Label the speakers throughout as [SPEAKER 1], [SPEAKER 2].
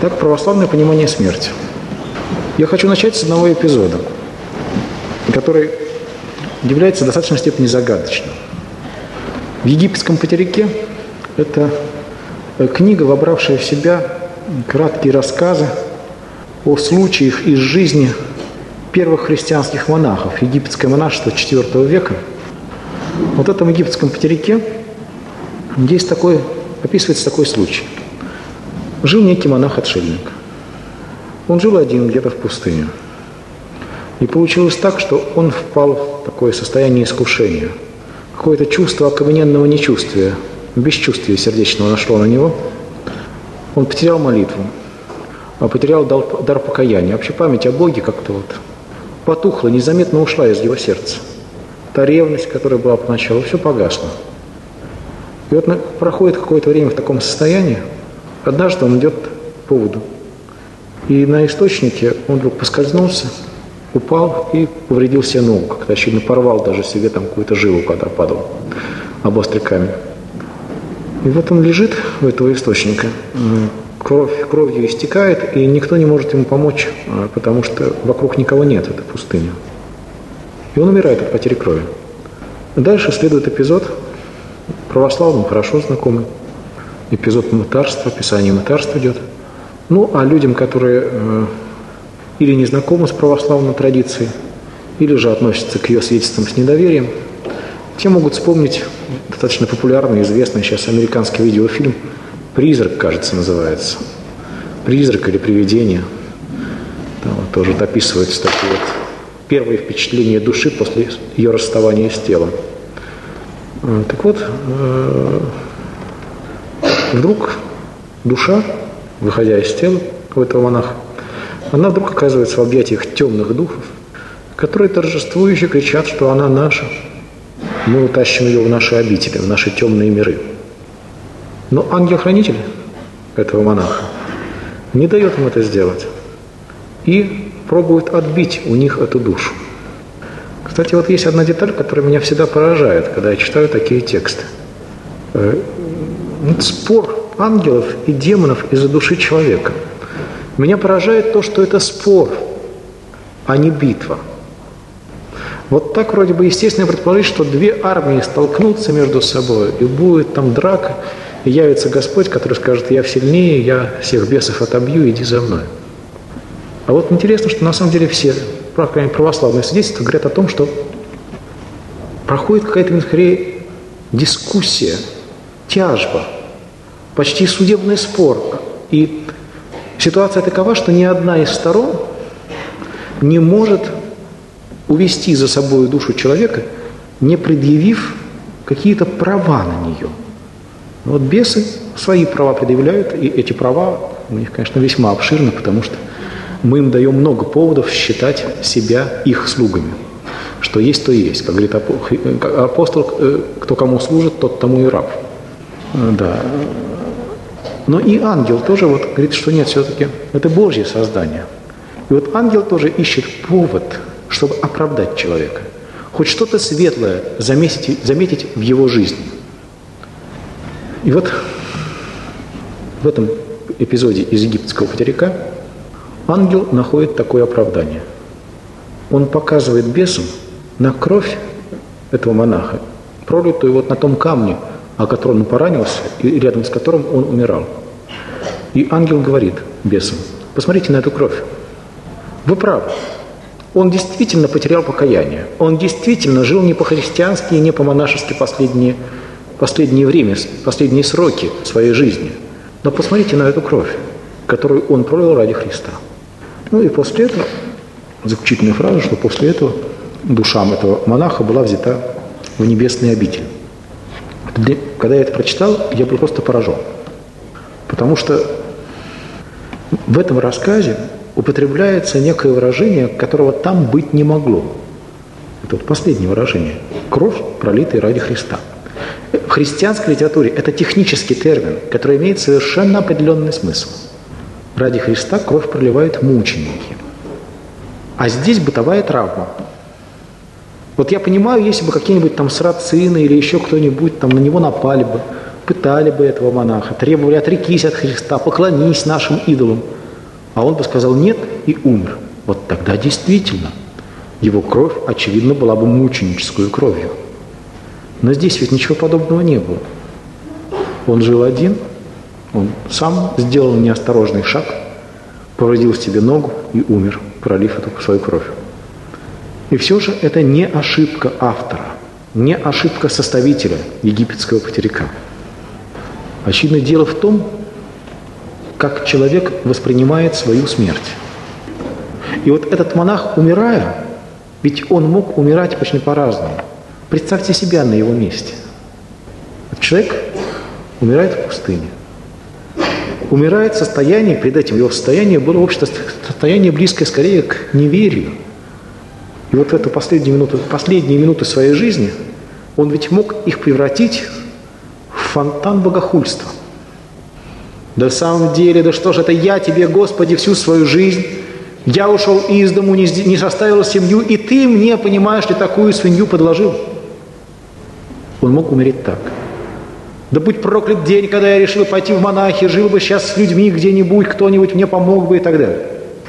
[SPEAKER 1] Итак, православное понимание смерти. Я хочу начать с одного эпизода, который является в достаточной степени загадочным. В египетском материке это книга, вобравшая в себя краткие рассказы о случаях из жизни первых христианских монахов, египетское монашество IV века. Вот в этом египетском материке описывается такой случай. Жил некий монах-отшельник. Он жил один где-то в пустыне. И получилось так, что он впал в такое состояние искушения. Какое-то чувство окамененного нечувствия, бесчувствия сердечного нашло на него. Он потерял молитву, потерял дар покаяния. Вообще память о Боге как-то потухла, незаметно ушла из его сердца. Та ревность, которая была поначалу, все погасло. И вот проходит какое-то время в таком состоянии. Однажды он идет по воду. И на источнике он вдруг поскользнулся, упал и повредил себе ногу. Как-то очевидно порвал даже себе там какую-то жилу, когда падал об острый камень. И вот он лежит у этого источника, кровью истекает, и никто не может ему помочь, потому что вокруг никого нет, это пустыня. И он умирает от потери крови. Дальше следует эпизод, православным хорошо знакомый, эпизод мытарства, описание мытарства идет. Ну, а людям, которые или не знакомы с православной традицией, или же относятся к ее свидетельствам с недоверием, те могут вспомнить достаточно популярный, известный сейчас американский видеофильм «Призрак», кажется, называется. «Призрак» или «Привидение». Там тоже описываются такие первые впечатления души после ее расставания с телом. Так вот, вдруг душа, выходя из тела у этого монаха, она вдруг оказывается в объятиях темных духов, которые торжествующе кричат, что она наша. Мы утащим ее в наши обители, в наши темные миры. Но ангел-хранитель этого монаха не дает им это сделать и пробует отбить у них эту душу. Кстати, вот есть одна деталь, которая меня всегда поражает, когда я читаю такие тексты. Спор ангелов и демонов из-за души человека. Меня поражает то, что это спор, а не битва. Вот так вроде бы естественно предположить, что две армии столкнутся между собой, и будет там драка, и явится Господь, который скажет: я сильнее, я всех бесов отобью, иди за мной. А вот интересно, что на самом деле все православные свидетельства говорят о том, что проходит какая-то, скорее, дискуссия, тяжба, почти судебный спор. И ситуация такова, что ни одна из сторон не может увести за собой душу человека, не предъявив какие-то права на нее. Вот бесы свои права предъявляют, и эти права у них, конечно, весьма обширны, потому что мы им даем много поводов считать себя их слугами. Что есть, то и есть. Как говорит апостол, кто кому служит, тот тому и раб. Да. Но и ангел тоже говорит, что нет, все-таки это Божье создание. И вот ангел тоже ищет повод, чтобы оправдать человека. Хоть что-то светлое заметить в его жизни. И вот в этом эпизоде из египетского материка ангел находит такое оправдание. Он показывает бесам на кровь этого монаха, пролитую на том камне, о котором он поранился, и рядом с которым он умирал. И ангел говорит бесам: посмотрите на эту кровь. Вы правы. Он действительно потерял покаяние. Он действительно жил не по-христиански и не по-монашески последнее время, последние сроки своей жизни. Но посмотрите на эту кровь, которую он пролил ради Христа. Ну и после этого, заключительная фраза, что после этого душа этого монаха была взята в небесный обитель. Когда я это прочитал, я был просто поражен. Потому что в этом рассказе употребляется некое выражение, которого там быть не могло. Это последнее выражение. Кровь, пролитая ради Христа. В христианской литературе это технический термин, который имеет совершенно определенный смысл. Ради Христа кровь проливают мученики. А здесь бытовая травма. Вот я понимаю, если бы какие-нибудь там сарацины или еще кто-нибудь там на него напали бы, пытали бы этого монаха, требовали: отрекись от Христа, поклонись нашим идолам. А он бы сказал нет и умер. Вот тогда действительно его кровь, очевидно, была бы мученической кровью. Но здесь ведь ничего подобного не было. Он жил один, он сам сделал неосторожный шаг, повредил себе ногу и умер, пролив эту свою кровь. И все же это не ошибка автора, не ошибка составителя египетского патерика. Очевидно, дело в том, как человек воспринимает свою смерть. И вот этот монах, умирая, ведь он мог умирать очень по-разному. Представьте себя на его месте. Человек умирает в пустыне. Умирает в состоянии, перед этим его состояние было, в общем-то, состояние близкое скорее к неверию. И вот в эту последние минуты своей жизни он ведь мог их превратить в фонтан богохульства. Да в самом деле, да что ж это я тебе, Господи, всю свою жизнь, я ушел из дому, не составил семью, и ты мне, понимаешь ли, такую свинью подложил. Он мог умереть так. Да будь проклят день, когда я решил пойти в монахи, жил бы сейчас с людьми где-нибудь, кто-нибудь мне помог бы и так далее.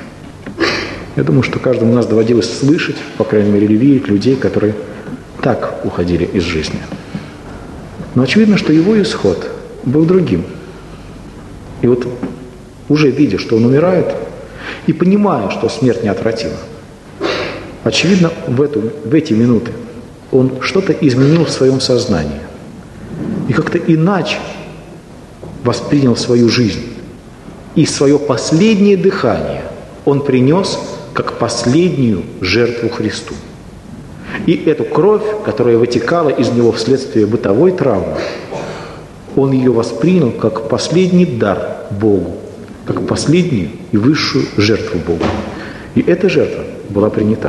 [SPEAKER 1] Я думаю, что каждому из нас доводилось слышать, по крайней мере, или видеть людей, которые так уходили из жизни. Но очевидно, что его исход был другим. И вот уже видя, что он умирает, и понимая, что смерть неотвратима, очевидно, в эти минуты он что-то изменил в своем сознании и как-то иначе воспринял свою жизнь. И свое последнее дыхание он принес как последнюю жертву Христу. И эту кровь, которая вытекала из него вследствие бытовой травмы, он ее воспринял как последний дар Богу, как последнюю и высшую жертву Богу. И эта жертва была принята.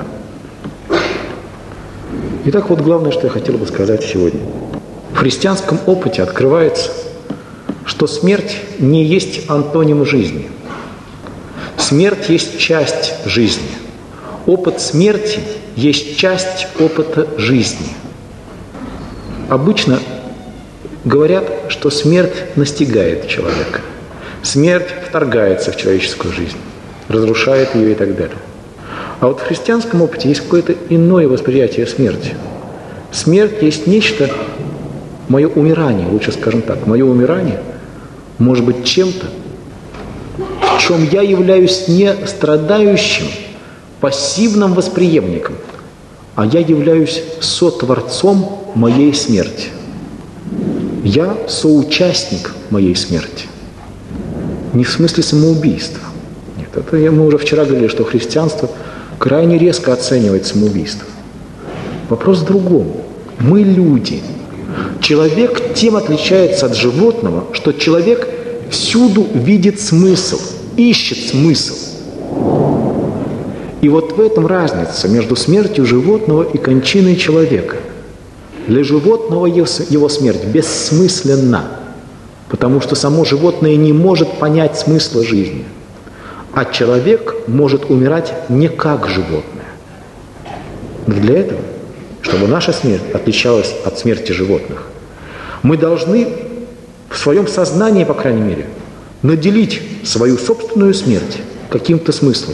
[SPEAKER 1] Итак, вот главное, что я хотел бы сказать сегодня. В христианском опыте открывается, что смерть не есть антоним жизни. Смерть есть часть жизни. Опыт смерти есть часть опыта жизни. Обычно говорят, что смерть настигает человека. Смерть вторгается в человеческую жизнь, разрушает ее и так далее. А вот в христианском опыте есть какое-то иное восприятие смерти. Смерть есть нечто, мое умирание, лучше скажем так, мое умирание может быть чем-то, в чем я являюсь не страдающим, пассивным восприемником, а я являюсь сотворцом моей смерти. Я соучастник моей смерти. Не в смысле самоубийства. Нет, это мы уже вчера говорили, что христианство крайне резко оценивает самоубийство. Вопрос в другом. Мы люди. Человек тем отличается от животного, что человек всюду видит смысл, ищет смысл. И вот в этом разница между смертью животного и кончиной человека. Для животного его смерть бессмысленна, потому что само животное не может понять смысла жизни. А человек может умирать не как животное. Но для этого, чтобы наша смерть отличалась от смерти животных, мы должны в своем сознании, по крайней мере, наделить свою собственную смерть каким-то смыслом.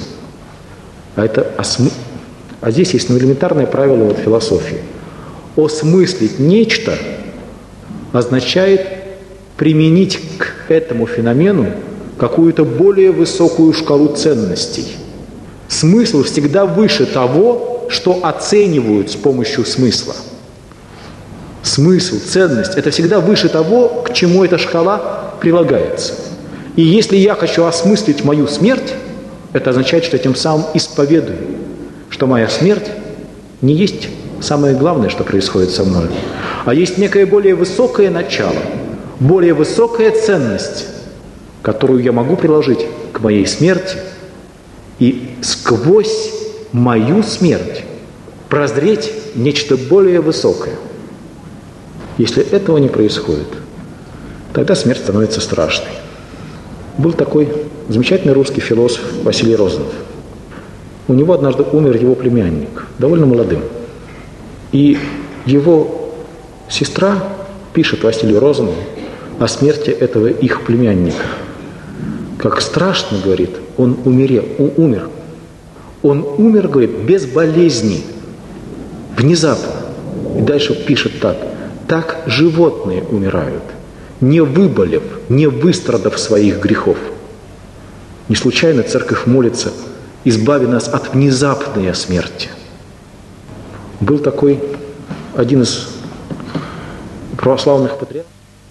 [SPEAKER 1] А здесь есть элементарное правило философии. Осмыслить нечто означает применить к этому феномену какую-то более высокую шкалу ценностей. Смысл всегда выше того, что оценивают с помощью смысла. Смысл, ценность – это всегда выше того, к чему эта шкала прилагается. И если я хочу осмыслить мою смерть, это означает, что я тем самым исповедую, что моя смерть не есть самое главное, что происходит со мной, а есть некое более высокое начало, более высокая ценность, которую я могу приложить к моей смерти и сквозь мою смерть прозреть нечто более высокое. Если этого не происходит, тогда смерть становится страшной. Был такой замечательный русский философ Василий Розанов. У него однажды умер его племянник, довольно молодым. И его сестра пишет Василию Розанову о смерти этого их племянника. как страшно, говорит, он умер. Он умер, говорит, без болезни, внезапно. И дальше пишет так. Так животные умирают, не выболев, не выстрадав своих грехов. Не случайно церковь молится: избави нас от внезапной смерти. Был такой один из православных патриархов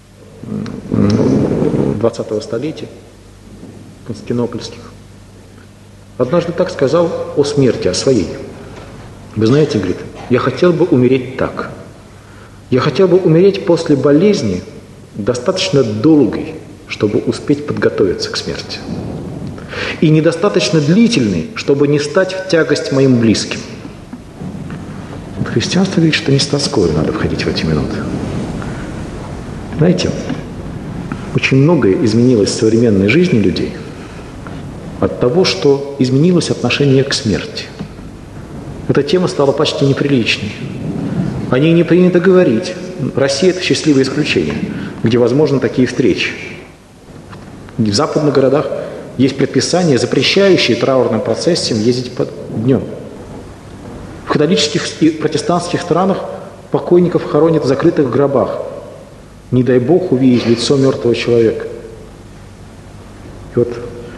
[SPEAKER 1] 20-го столетия, константинопольских. Однажды так сказал о смерти, о своей. Вы знаете, говорит, я хотел бы умереть так. Я хотел бы умереть после болезни, достаточно долгой, чтобы успеть подготовиться к смерти. И недостаточно длительной, чтобы не стать в тягость моим близким. Христианство говорит, что не с тоскою надо входить в эти минуты. Знаете, очень многое изменилось в современной жизни людей от того, что изменилось отношение к смерти. Эта тема стала почти неприличной. О ней не принято говорить. Россия – это счастливое исключение, где возможны такие встречи. В западных городах есть предписания, запрещающие траурным процессиям ездить днем. В католических и протестантских странах покойников хоронят в закрытых гробах. Не дай Бог увидеть лицо мертвого человека. И вот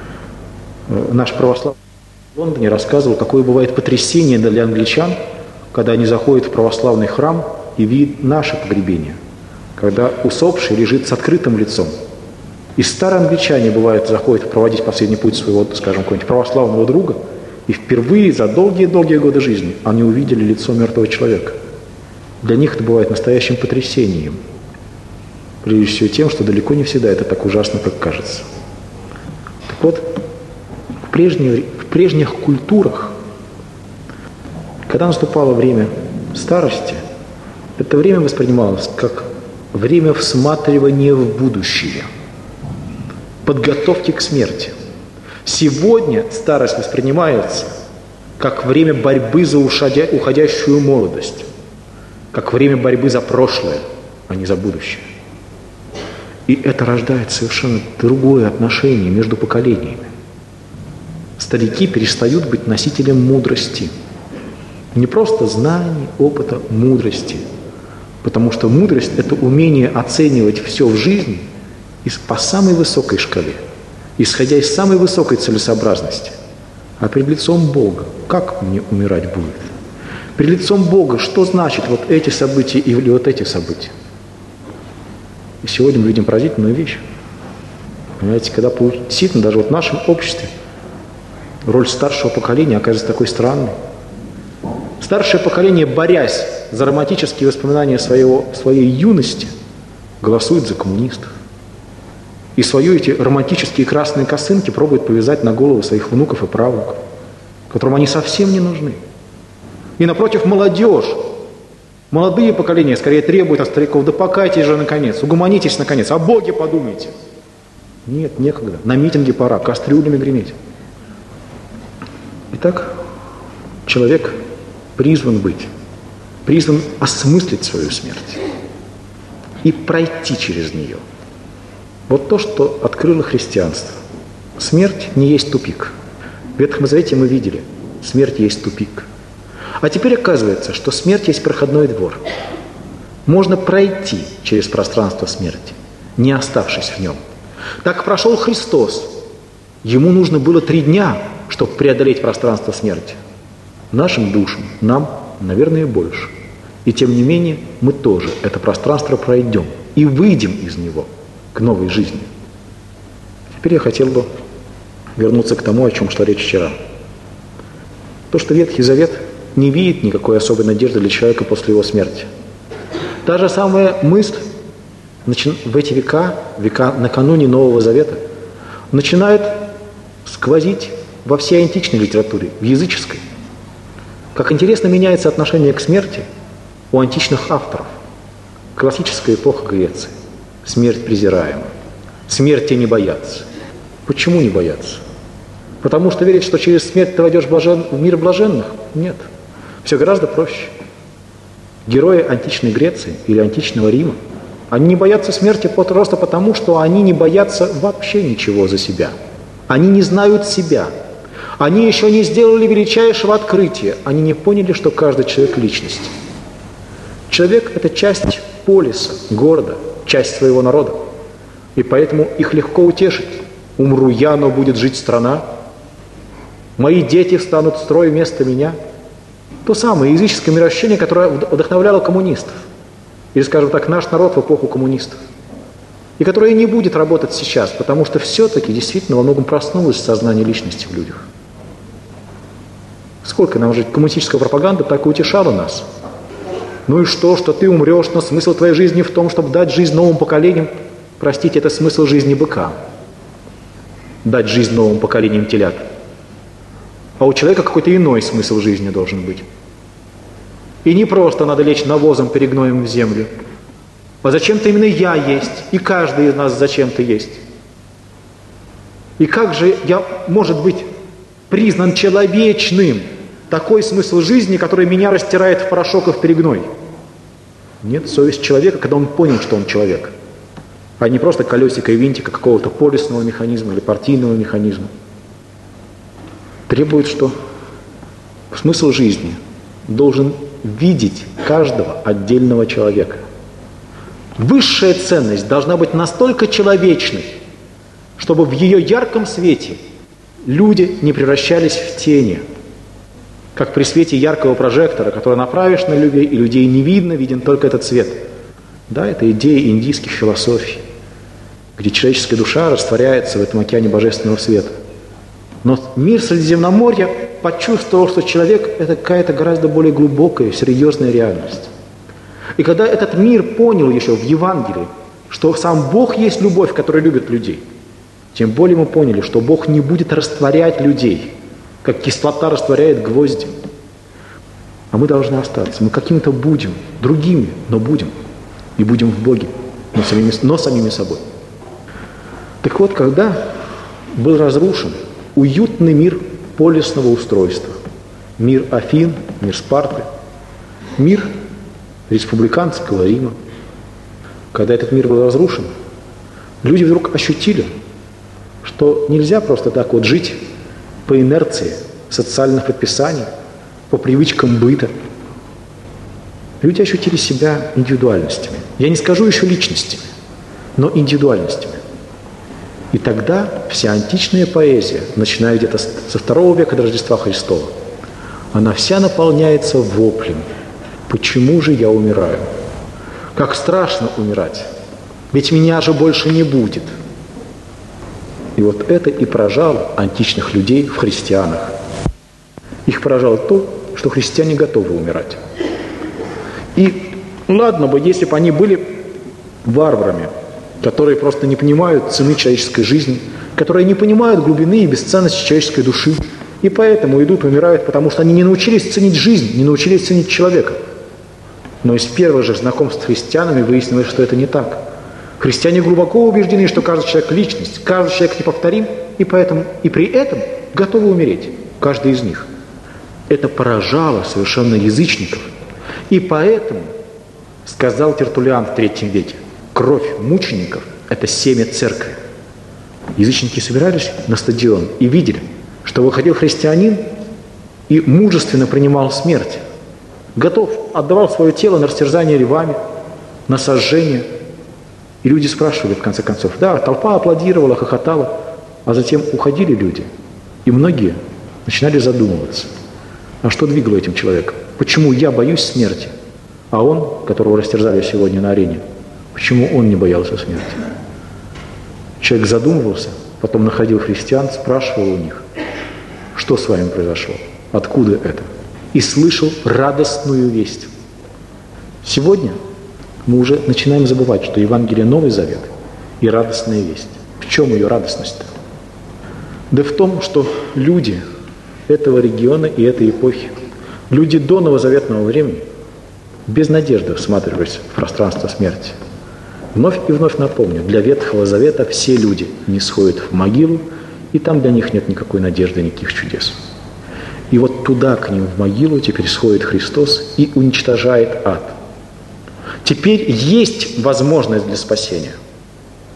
[SPEAKER 1] наш православный в Лондоне рассказывал, какое бывает потрясение для англичан, когда они заходят в православный храм и видят наше погребение, когда усопший лежит с открытым лицом. И старые англичане, бывает, заходят проводить последний путь своего, скажем, какого-нибудь православного друга, и впервые за долгие-долгие годы жизни они увидели лицо мертвого человека. Для них это бывает настоящим потрясением. Прежде всего тем, что далеко не всегда это так ужасно, как кажется. Так вот, в прежних культурах, когда наступало время старости, это время воспринималось как время всматривания в будущее, подготовки к смерти. Сегодня старость воспринимается как время борьбы за уходящую молодость, как время борьбы за прошлое, а не за будущее. И это рождает совершенно другое отношение между поколениями. Старики перестают быть носителем мудрости. Не просто знаний, опыта, мудрости. Потому что мудрость – это умение оценивать все в жизни по самой высокой шкале, исходя из самой высокой целесообразности. А перед лицом Бога как мне умирать будет? Перед лицом Бога что значит вот эти события или вот эти события? И сегодня мы видим поразительную вещь. Понимаете, когда действительно даже вот в нашем обществе роль старшего поколения оказывается такой странной. Старшее поколение, борясь за романтические воспоминания своей юности, голосует за коммунистов. И свои эти романтические красные косынки пробуют повязать на голову своих внуков и правнуков, которым они совсем не нужны. И напротив, молодежь, молодые поколения скорее требуют от стариков: да покайтесь же наконец, угомонитесь наконец, о Боге подумайте. Нет, некогда, на митинге пора, кастрюлями греметь. Итак, человек призван осмыслить свою смерть и пройти через нее. Вот то, что открыло христианство. Смерть не есть тупик. В Ветхом Завете мы видели, смерть есть тупик. А теперь оказывается, что смерть есть проходной двор. Можно пройти через пространство смерти, не оставшись в нем. Так прошел Христос. Ему нужно было 3 дня, чтобы преодолеть пространство смерти. Нашим душам, нам, наверное, больше. И тем не менее, мы тоже это пространство пройдем и выйдем из него к новой жизни. Теперь я хотел бы вернуться к тому, о чем шла речь вчера. То, что Ветхий Завет не видит никакой особой надежды для человека после его смерти. Та же самая мысль в эти века накануне Нового Завета, начинает сквозить во всей античной литературе, в языческой. Как интересно меняется отношение к смерти у античных авторов. Классическая эпоха Греции. Смерть презираема. Смерти не боятся. Почему не боятся? Потому что верят, что через смерть ты войдешь в мир блаженных? Нет. Все гораздо проще. Герои античной Греции или античного Рима, они не боятся смерти просто потому, что они не боятся вообще ничего за себя. Они не знают себя. Они еще не сделали величайшего открытия. Они не поняли, что каждый человек – личность. Человек – это часть полиса, города, часть своего народа. И поэтому их легко утешить. Умру я, но будет жить страна. Мои дети встанут в строй вместо меня. То самое языческое мироощущение, которое вдохновляло коммунистов. Или, скажем так, наш народ в эпоху коммунистов. И которое не будет работать сейчас, потому что все-таки действительно во многом проснулось сознание личности в людях. Сколько нам жить? Коммунистическая пропаганда так и утешала нас. Ну и что ты умрешь, но смысл твоей жизни в том, чтобы дать жизнь новым поколениям. Простите, это смысл жизни быка. Дать жизнь новым поколениям телят. А у человека какой-то иной смысл жизни должен быть. И не просто надо лечь навозом перегноем в землю. А зачем-то именно я есть, и каждый из нас зачем-то есть. И как же я, может быть, признан человечным такой смысл жизни, который меня растирает в порошок и в перегной? Нет, совесть человека, когда он понял, что он человек, а не просто колесико и винтика какого-то полисного механизма или партийного механизма. Требует, что смысл жизни должен видеть каждого отдельного человека. Высшая ценность должна быть настолько человечной, чтобы в ее ярком свете люди не превращались в тени, как при свете яркого прожектора, который направишь на людей, и людей не видно, виден только этот свет. Да, это идея индийских философий, где человеческая душа растворяется в этом океане божественного света. Но мир Средиземноморья почувствовал, что человек – это какая-то гораздо более глубокая, серьезная реальность. И когда этот мир понял еще в Евангелии, что сам Бог есть любовь, которая любит людей, тем более мы поняли, что Бог не будет растворять людей, как кислота растворяет гвозди. А мы должны остаться. Мы какими-то будем, другими, но будем. И будем в Боге, но самими собой. Так вот, когда был разрушен уютный мир полисного устройства, мир Афин, мир Спарты, мир республиканского Рима, когда этот мир был разрушен, люди вдруг ощутили, что нельзя просто так вот жить по инерции социальных предписаний, по привычкам быта. Люди ощутили себя индивидуальностями. Я не скажу еще личностями, но индивидуальностями. И тогда вся античная поэзия, начиная где-то со II века до Рождества Христова, она вся наполняется воплем: «Почему же я умираю? Как страшно умирать! Ведь меня же больше не будет!» И вот это и поражало античных людей в христианах. Их поражало то, что христиане готовы умирать. И ладно бы, если бы они были варварами, которые просто не понимают цены человеческой жизни, которые не понимают глубины и бесценности человеческой души, и поэтому идут, умирают, потому что они не научились ценить жизнь, не научились ценить человека. Но из первых же знакомств с христианами выяснилось, что это не так. Христиане глубоко убеждены, что каждый человек – личность, каждый человек неповторим, и поэтому и при этом готовы умереть, каждый из них. Это поражало совершенно язычников. И поэтому, сказал Тертуллиан в III веке, кровь мучеников – это семя церкви. Язычники собирались на стадион и видели, что выходил христианин и мужественно принимал смерть. Готов, отдавал свое тело на растерзание львами, на сожжение. И люди спрашивали, в конце концов, да, толпа аплодировала, хохотала, а затем уходили люди. И многие начинали задумываться, а что двигало этим человеком? Почему я боюсь смерти, а он, которого растерзали сегодня на арене, почему он не боялся смерти? Человек задумывался, потом находил христиан, спрашивал у них, что с вами произошло, откуда это? И слышал радостную весть. Сегодня мы уже начинаем забывать, что Евангелие – Новый Завет и радостная весть. В чем ее радостность-то? Да в том, что люди этого региона и этой эпохи, люди до новозаветного времени, без надежды всматривались в пространство смерти. Вновь и вновь напомню, для Ветхого Завета все люди не сходят в могилу, и там для них нет никакой надежды, никаких чудес. И вот туда, к ним в могилу, теперь сходит Христос и уничтожает ад. Теперь есть возможность для спасения.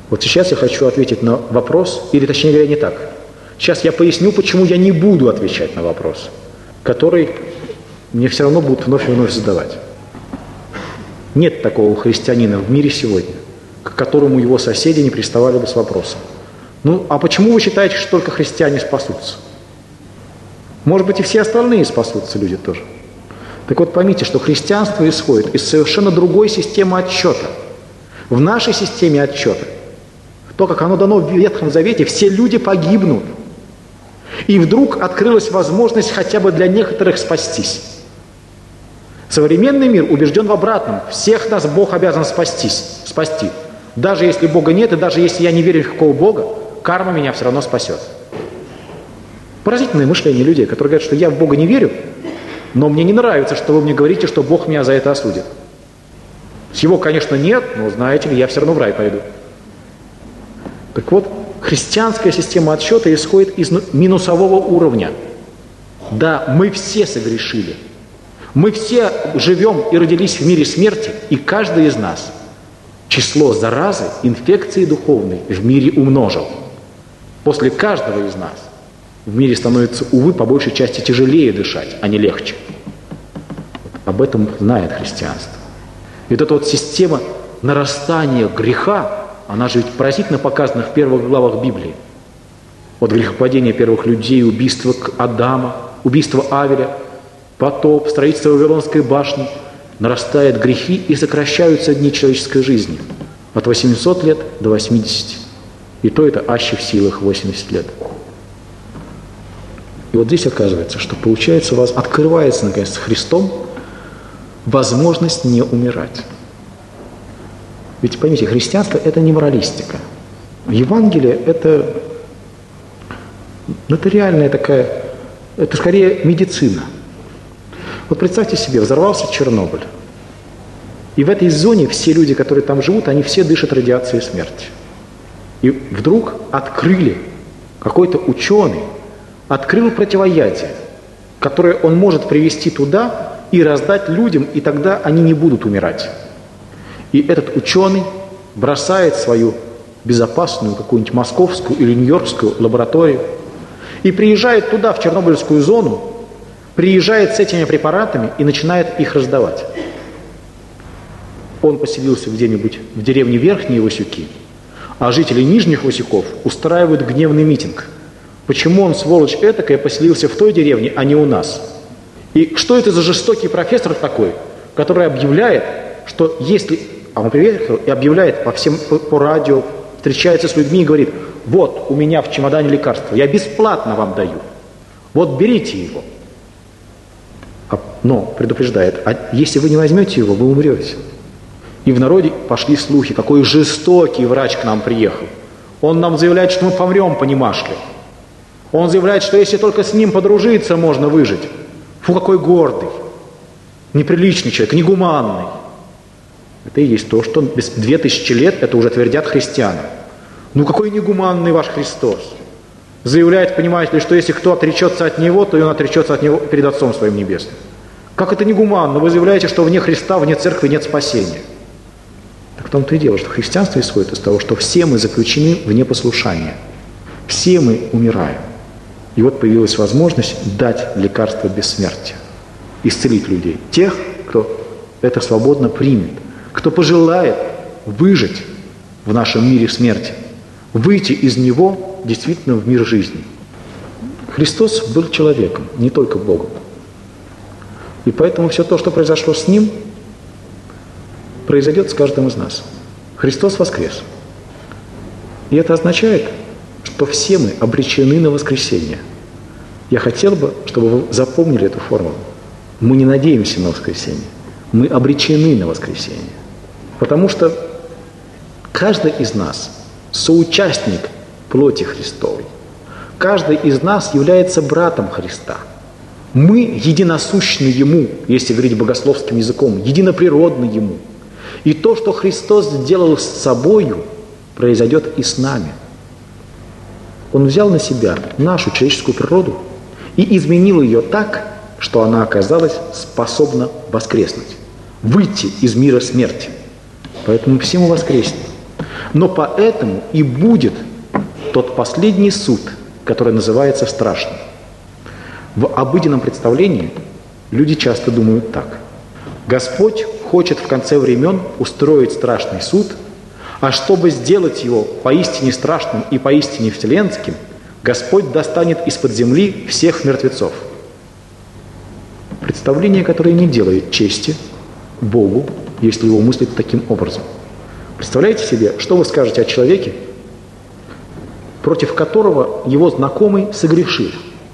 [SPEAKER 1] Вот сейчас я хочу ответить на вопрос, или точнее говоря, не так. Сейчас я поясню, почему я не буду отвечать на вопрос, который мне все равно будут вновь и вновь задавать. Нет такого христианина в мире сегодня, к которому его соседи не приставали бы с вопросом. Ну, а почему вы считаете, что только христиане спасутся? Может быть, и все остальные спасутся люди тоже. Так вот, поймите, что христианство исходит из совершенно другой системы отсчета. В нашей системе отсчета, то, как оно дано в Ветхом Завете, все люди погибнут. И вдруг открылась возможность хотя бы для некоторых спастись. Современный мир убежден в обратном. Всех нас Бог обязан спасти. Даже если Бога нет, и даже если я не верю в какого Бога, карма меня все равно спасет. Поразительное мышление людей, которые говорят, что я в Бога не верю, но мне не нравится, что вы мне говорите, что Бог меня за это осудит. С его, конечно, нет, но, знаете ли, я все равно в рай пойду. Так вот, христианская система отсчета исходит из минусового уровня. Да, мы все согрешили. Мы все живем и родились в мире смерти, и каждый из нас число заразы, инфекции духовной в мире умножил. После каждого из нас в мире становится, увы, по большей части тяжелее дышать, а не легче. Об этом знает христианство. И вот эта вот система нарастания греха, она же ведь поразительно показана в первых главах Библии. Вот грехопадение первых людей, убийство Адама, убийство Авеля, потоп, строительство Вавилонской башни. Нарастают грехи и сокращаются дни человеческой жизни. От 800 лет до 80. И то это аще в силах 80 лет. И вот здесь оказывается, что получается, у вас открывается, наконец, с Христом возможность не умирать. Ведь поймите, христианство – это не моралистика. Евангелие – это реальная такая, это скорее медицина. Вот представьте себе, взорвался Чернобыль. И в этой зоне все люди, которые там живут, они все дышат радиацией смерти. И вдруг открыли, какой-то ученый открыл противоядие, которое он может привезти туда и раздать людям, и тогда они не будут умирать. И этот ученый бросает свою безопасную какую-нибудь московскую или нью-йоркскую лабораторию и приезжает туда, в Чернобыльскую зону, приезжает с этими препаратами и начинает их раздавать. Он поселился где-нибудь в деревне Верхние Васюки, а жители Нижних Васюков устраивают гневный митинг. Почему он, сволочь этакая, поселился в той деревне, а не у нас? И что это за жестокий профессор такой, который объявляет, что если... А он приехал и объявляет по радио, встречается с людьми и говорит: вот у меня в чемодане лекарства, я бесплатно вам даю. Вот берите его. Но предупреждает, а если вы не возьмете его, вы умрете. И в народе пошли слухи, какой жестокий врач к нам приехал. Он нам заявляет, что мы помрем, понимашь ли. Он заявляет, что если только с ним подружиться, можно выжить. Фу, какой гордый, неприличный человек, негуманный. Это и есть то, что без 2000 лет это уже твердят христиане. Ну какой негуманный ваш Христос. Заявляет, понимаете ли, что если кто отречется от Него, то и он отречется от Него перед Отцом Своим Небесным. Как это негуманно? Вы заявляете, что вне Христа, вне Церкви нет спасения. Так в том-то и дело, что христианство исходит из того, что все мы заключены в непослушание. Все мы умираем. И вот появилась возможность дать лекарство бессмертия. Исцелить людей. Тех, кто это свободно примет. Кто пожелает выжить в нашем мире смерти. Выйти из него действительно в мир жизни. Христос был человеком, не только Богом. И поэтому все то, что произошло с Ним, произойдет с каждым из нас. Христос воскрес. И это означает, что все мы обречены на воскресение. Я хотел бы, чтобы вы запомнили эту формулу. Мы не надеемся на воскресение. Мы обречены на воскресение. Потому что каждый из нас соучастник плоти Христовой. Каждый из нас является братом Христа. Мы единосущны Ему, если говорить богословским языком, единоприродны Ему. И то, что Христос сделал с собою, произойдет и с нами. Он взял на себя нашу человеческую природу и изменил ее так, что она оказалась способна воскреснуть, выйти из мира смерти. Поэтому все мы воскреснем. Но поэтому и будет тот последний суд, который называется страшным. В обыденном представлении люди часто думают так. Господь хочет в конце времен устроить страшный суд, а чтобы сделать его поистине страшным и поистине вселенским, Господь достанет из-под земли всех мертвецов. Представление, которое не делает чести Богу, если его мыслить таким образом. Представляете себе, что вы скажете о человеке, против которого его знакомый согрешил?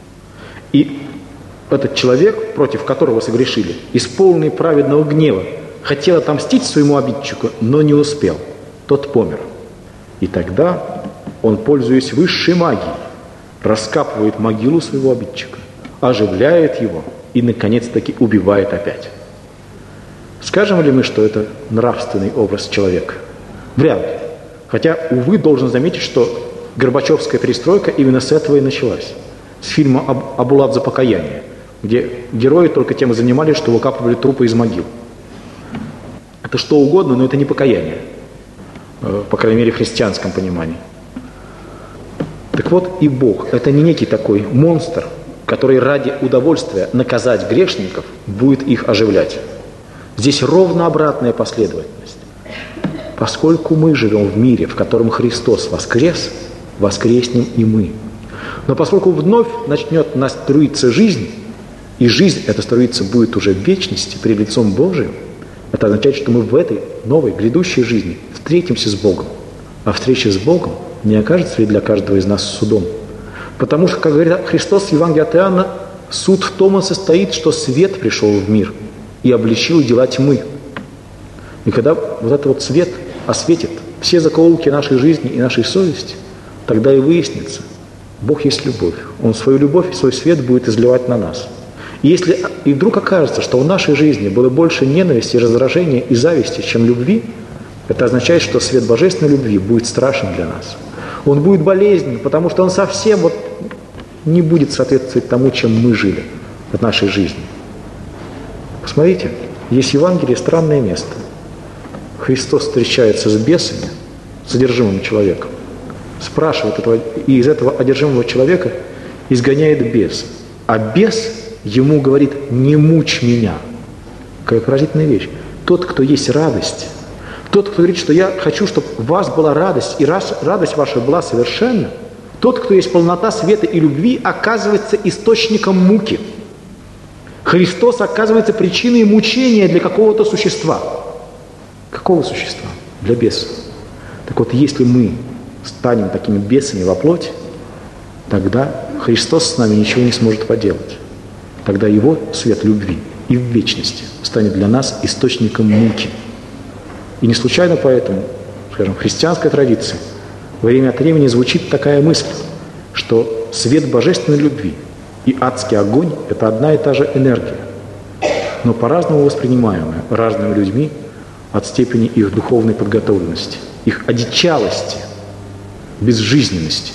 [SPEAKER 1] И этот человек, против которого согрешили, исполненный праведного гнева, хотел отомстить своему обидчику, но не успел. Тот помер. И тогда он, пользуясь высшей магией, раскапывает могилу своего обидчика, оживляет его и, наконец-таки, убивает опять. Скажем ли мы, что это нравственный образ человека? Вряд ли. Хотя, увы, должен заметить, что Горбачевская перестройка именно с этого и началась. С фильма «Абулат за покаяние», где герои только тем и занимались, что выкапывали трупы из могил. Это что угодно, но это не покаяние. По крайней мере, в христианском понимании. Так вот, и Бог – это не некий такой монстр, который ради удовольствия наказать грешников будет их оживлять. Здесь ровно обратная последовательность. Поскольку мы живем в мире, в котором Христос воскрес, воскреснем и мы. Но поскольку вновь начнет у нас струиться жизнь, и жизнь эта струиться будет уже в вечности, перед лицом Божиим, это означает, что мы в этой новой, грядущей жизни встретимся с Богом. А встреча с Богом не окажется ли для каждого из нас судом? Потому что, как говорит Христос в Евангелии от Иоанна, суд в том и состоит, что свет пришел в мир и обличил дела тьмы. И когда вот этот вот свет осветит все закоулки нашей жизни и нашей совести, тогда и выяснится, Бог есть любовь. Он свою любовь и свой свет будет изливать на нас. И если и вдруг окажется, что в нашей жизни было больше ненависти, раздражения и зависти, чем любви, это означает, что свет божественной любви будет страшен для нас. Он будет болезненным, потому что он совсем вот не будет соответствовать тому, чем мы жили в нашей жизни. Посмотрите, есть в Евангелии странное место. Христос встречается с бесами, с одержимым человеком, спрашивает этого, и из этого одержимого человека изгоняет бес. А бес ему говорит: «Не мучь меня». Какая поразительная вещь. Тот, кто есть радость, тот, кто говорит, что я хочу, чтобы у вас была радость, и радость ваша была совершенна, тот, кто есть полнота света и любви, оказывается источником муки. Христос оказывается причиной мучения для какого-то существа. Какого существа? Для беса. Так вот, если мы станем такими бесами во плоти, тогда Христос с нами ничего не сможет поделать. Тогда Его свет любви и в вечности станет для нас источником муки. И не случайно поэтому, скажем, в христианской традиции время от времени звучит такая мысль, что свет божественной любви и адский огонь – это одна и та же энергия, но по-разному воспринимаемая разными людьми от степени их духовной подготовленности, их одичалости, безжизненности.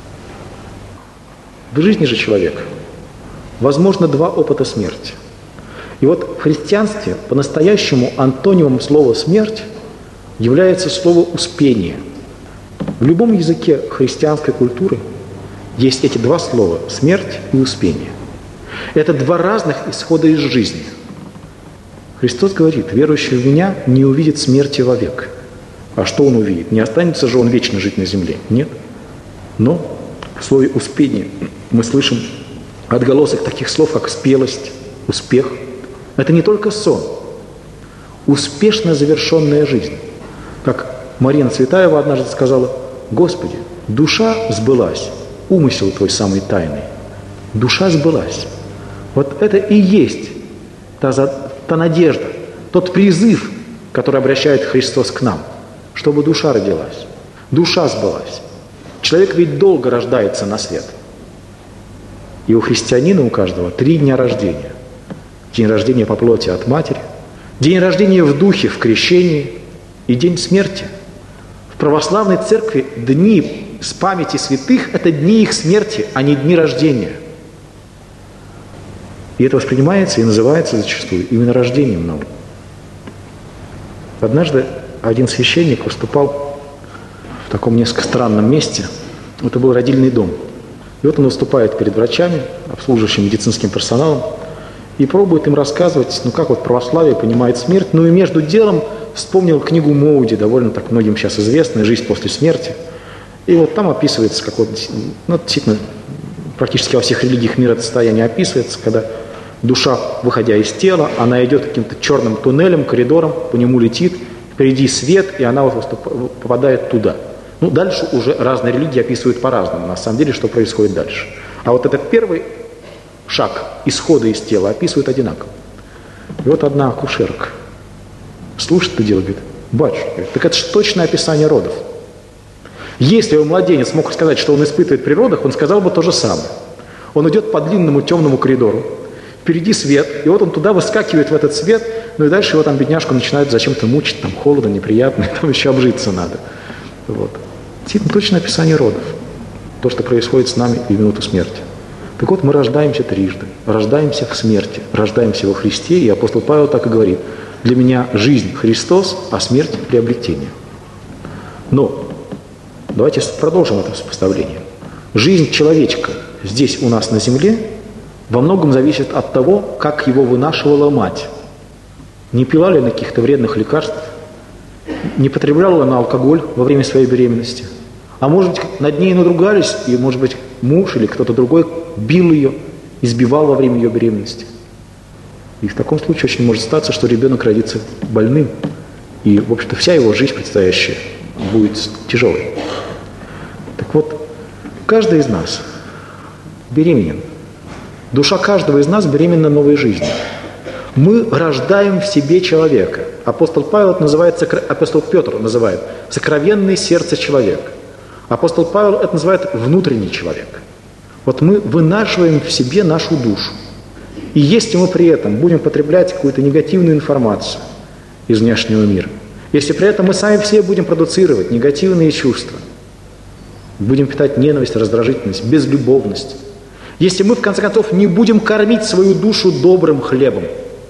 [SPEAKER 1] В жизни же человека возможно два опыта смерти. И вот в христианстве по-настоящему антонимом слова «смерть» является слово «успение». В любом языке христианской культуры есть эти два слова – смерть и успение. Это два разных исхода из жизни. Христос говорит: верующий в Меня не увидит смерти вовек. А что он увидит? Не останется же он вечно жить на земле? Нет. Но в слове «успение» мы слышим отголосок таких слов, как спелость, успех. Это не только сон. Успешно завершенная жизнь. Как Марина Цветаева однажды сказала: «Господи, душа сбылась, умысел Твой самый тайный». Душа сбылась. Вот это и есть та надежда, тот призыв, который обращает Христос к нам, чтобы душа родилась. Душа сбылась. Человек ведь долго рождается на свет. И у христианина у каждого 3 дня рождения. День рождения по плоти от матери, день рождения в духе в крещении и день смерти. В православной церкви дни с памяти святых – это дни их смерти, а не дни рождения. И это воспринимается и называется зачастую именно рождением новым. Однажды один священник выступал таком несколько странном месте. Это был родильный дом. И вот он выступает перед врачами, обслуживающим медицинским персоналом, и пробует им рассказывать, как вот православие понимает смерть. И между делом вспомнил книгу Моуди, довольно так многим сейчас известная, «Жизнь после смерти». И вот там описывается, как вот, действительно, практически во всех религиях мира это состояние описывается, когда душа, выходя из тела, она идет каким-то черным туннелем, коридором, по нему летит, впереди свет, и она вот попадает туда. Дальше уже разные религии описывают по-разному, на самом деле, что происходит дальше. А вот этот первый шаг исхода из тела описывают одинаково. И вот одна акушерка слушает это дело, говорит: батюшка, так это же точное описание родов. Если бы младенец мог сказать, что он испытывает при родах, он сказал бы то же самое. Он идет по длинному темному коридору, впереди свет, и вот он туда выскакивает в этот свет, и дальше его там бедняжку начинают зачем-то мучить, там холодно, неприятно, там еще обжиться надо. Вот. Действительно, точное описание родов. То, что происходит с нами в минуту смерти. Так вот, мы рождаемся трижды. Рождаемся в смерти, рождаемся во Христе, и апостол Павел так и говорит: для меня жизнь Христос, а смерть приобретение. Но давайте продолжим это сопоставление. Жизнь человечка здесь у нас на земле во многом зависит от того, как его вынашивала мать. Не пила ли она каких-то вредных лекарств, не потребляла ли она алкоголь во время своей беременности. А может быть, над ней надругались, и, может быть, муж или кто-то другой бил ее, избивал во время ее беременности. И в таком случае очень может статься, что ребенок родится больным, и, в общем-то, вся его жизнь предстоящая будет тяжелой. Так вот, каждый из нас беременен. Душа каждого из нас беременна новой жизнью. Мы рождаем в себе человека. Апостол Петр называет сокровенное сердце человека. Апостол Павел это называет внутренний человек. Вот мы вынашиваем в себе нашу душу. И если мы при этом будем потреблять какую-то негативную информацию из внешнего мира, если при этом мы сами все будем продуцировать негативные чувства, будем питать ненависть, раздражительность, безлюбовность, если мы, в конце концов, не будем кормить свою душу добрым хлебом,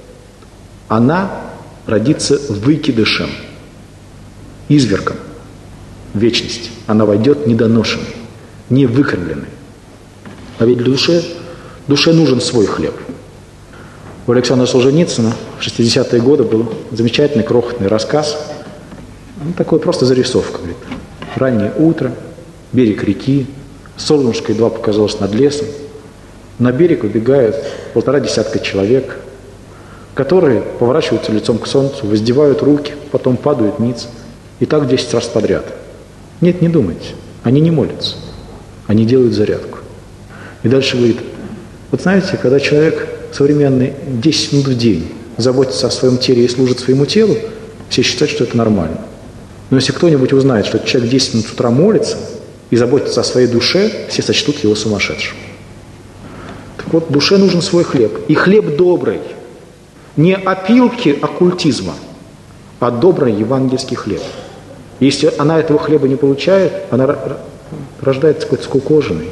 [SPEAKER 1] она родится выкидышем, извергом в вечность. Она войдет недоношенной, невыкормленной. А ведь душе нужен свой хлеб. У Александра Солженицына в 60-е годы был замечательный крохотный рассказ. Такой просто зарисовка. Говорит: раннее утро, берег реки, солнышко едва показалось над лесом. На берег выбегают 1,5 десятка человек, которые поворачиваются лицом к солнцу, воздевают руки, потом падают ниц. И так 10 раз подряд. Нет, не думайте. Они не молятся. Они делают зарядку. И дальше говорит: вот знаете, когда человек современный 10 минут в день заботится о своем теле и служит своему телу, все считают, что это нормально. Но если кто-нибудь узнает, что человек 10 минут с утра молится и заботится о своей душе, все сочтут его сумасшедшим. Так вот, душе нужен свой хлеб. И хлеб добрый. Не опилки оккультизма, а добрый евангельский хлеб. Если она этого хлеба не получает, она рождается какой-то скукоженной.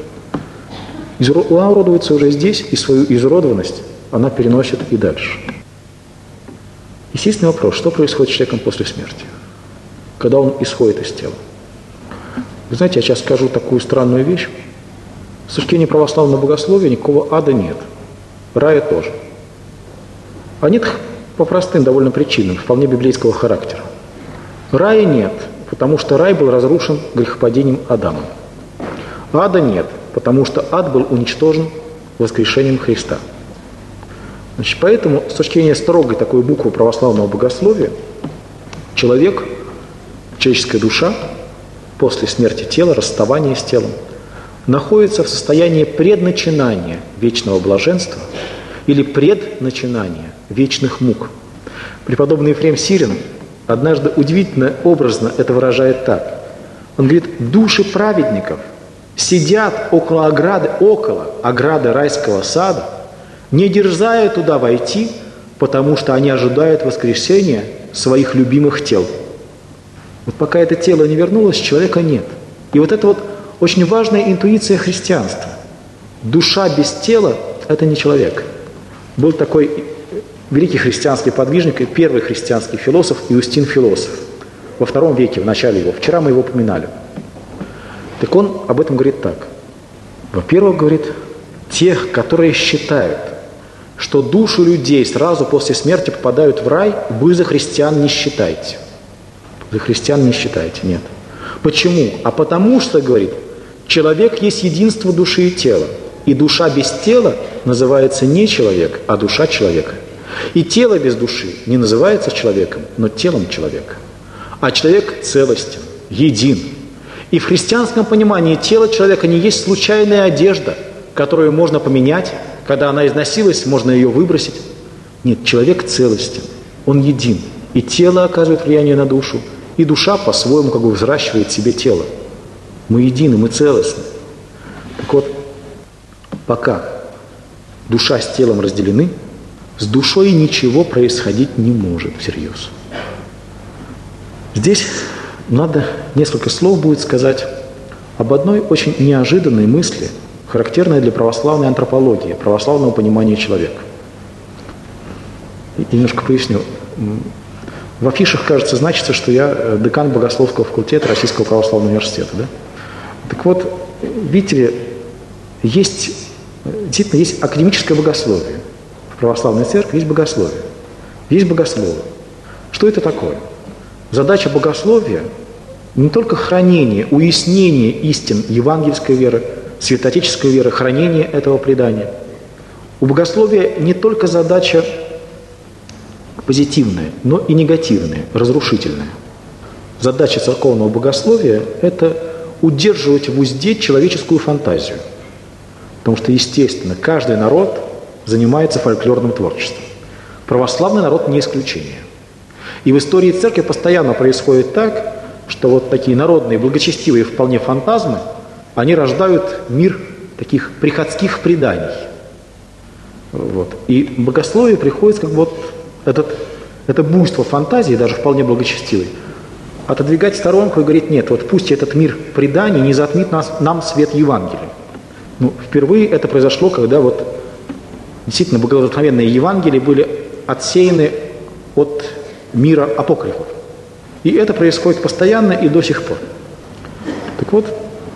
[SPEAKER 1] Она уродуется уже здесь, и свою изуродованность она переносит и дальше. Естественный вопрос: что происходит с человеком после смерти, когда он исходит из тела? Вы знаете, я сейчас скажу такую странную вещь. С точки зрения православного богословия никакого ада нет. Рая тоже. А нет по простым довольно причинам, вполне библейского характера. Рая нет, потому что рай был разрушен грехопадением Адама. Ада нет, потому что ад был уничтожен воскрешением Христа. Значит, поэтому, с точки зрения строгой такой буквы православного богословия, человек, человеческая душа, после смерти тела, расставания с телом, находится в состоянии предначинания вечного блаженства или предначинания вечных мук. Преподобный Ефрем Сирин однажды удивительно образно это выражает так. Он говорит: души праведников сидят около ограды райского сада, не дерзая туда войти, потому что они ожидают воскресения своих любимых тел. Вот пока это тело не вернулось, человека нет. И вот это вот очень важная интуиция христианства. Душа без тела – это не человек. Был такой великий христианский подвижник и первый христианский философ Иустин Философ. Во II веке, в начале его. Вчера мы его упоминали. Так он об этом говорит так. Во-первых, говорит, тех, которые считают, что души людей сразу после смерти попадают в рай, вы за христиан не считаете. За христиан не считаете, нет. Почему? А потому что, говорит, человек есть единство души и тела. И душа без тела называется не человек, а душа человека. И тело без души не называется человеком, но телом человека. А человек целостен, един. И в христианском понимании тело человека не есть случайная одежда, которую можно поменять, когда она износилась, можно ее выбросить. Нет, человек целостен, он един. И тело оказывает влияние на душу, и душа по-своему как бы взращивает себе тело. Мы едины, мы целостны. Так вот, пока душа с телом разделены, с душой ничего происходить не может всерьез. Здесь надо несколько слов будет сказать об одной очень неожиданной мысли, характерной для православной антропологии, православного понимания человека. И немножко поясню. В афишах, кажется, значится, что я декан богословского факультета Российского православного университета. Да? Так вот, видите ли, действительно есть академическое богословие. В православной церкви есть богословие. Есть богословие. Что это такое? Задача богословия не только хранение, уяснение истин евангельской веры, святоотеческой веры, хранение этого предания. У богословия не только задача позитивная, но и негативная, разрушительная. Задача церковного богословия – это удерживать в узде человеческую фантазию. Потому что, естественно, каждый народ занимается фольклорным творчеством. Православный народ не исключение. И в истории церкви постоянно происходит так, что вот такие народные, благочестивые вполне фантазмы, они рождают мир таких приходских преданий. Вот. И богословие приходится как бы вот это буйство фантазии, даже вполне благочестивой, отодвигать в сторонку и говорить, нет, вот пусть этот мир преданий не затмит нам свет Евангелия. Ну, впервые это произошло, когда вот действительно богословенные Евангелия были отсеяны от мира апокрифов. И это происходит постоянно и до сих пор. Так вот,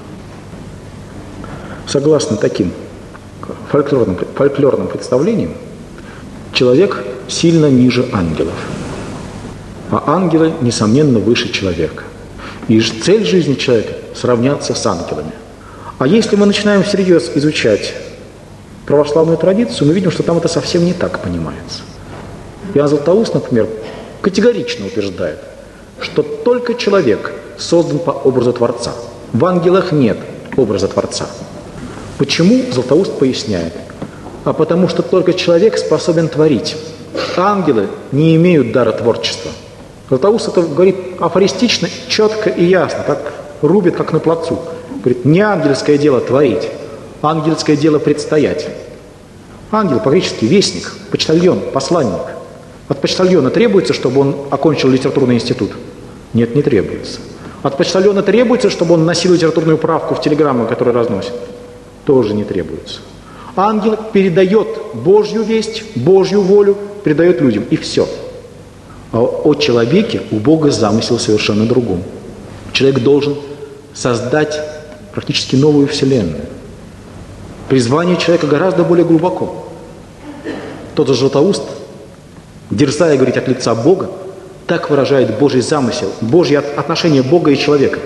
[SPEAKER 1] согласно таким фольклорным представлениям, человек сильно ниже ангелов, а ангелы, несомненно, выше человека. И цель жизни человека – сравняться с ангелами. А если мы начинаем всерьез изучать православную традицию, мы видим, что там это совсем не так понимается. Иоанн Златоуст, например, категорично утверждает, что только человек создан по образу Творца. В ангелах нет образа Творца. Почему? Златоуст поясняет. А потому что только человек способен творить. Ангелы не имеют дара творчества. Златоуст это говорит афористично, четко и ясно, так рубит, как на плацу. Говорит, не ангельское дело творить, ангельское дело предстоять. Ангел по-гречески вестник, почтальон, посланник. От почтальона требуется, чтобы он окончил литературный институт? Нет, не требуется. От почтальона требуется, чтобы он носил литературную правку в телеграмму, которую разносит? Тоже не требуется. Ангел передает Божью весть, Божью волю, передает людям, и все. А о человеке у Бога замысел совершенно другом. Человек должен создать практически новую вселенную. Призвание человека гораздо более глубоко. Тот же Златоуст, дерзая говорить от лица Бога, так выражает Божий замысел, Божье отношение Бога и человека.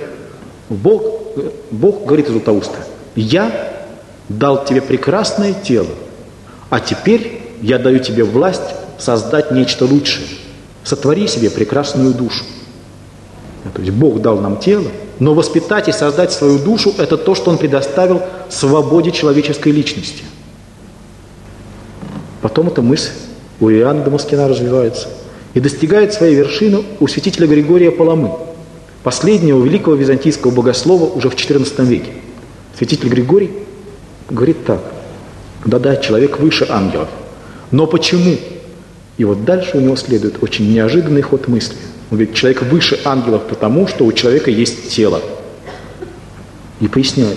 [SPEAKER 1] Бог говорит из Златоуста: «Я дал тебе прекрасное тело, а теперь я даю тебе власть создать нечто лучшее. Сотвори себе прекрасную душу». То есть Бог дал нам тело, но воспитать и создать свою душу – это то, что Он предоставил свободе человеческой личности. Потом эта мысль у Иоанна Дамаскина развивается и достигает своей вершины у святителя Григория Паламы, последнего великого византийского богослова уже в XIV веке. Святитель Григорий говорит так: да-да, человек выше ангелов. Но почему? И вот дальше у него следует очень неожиданный ход мысли. Он говорит, человек выше ангелов потому, что у человека есть тело. И поясняет.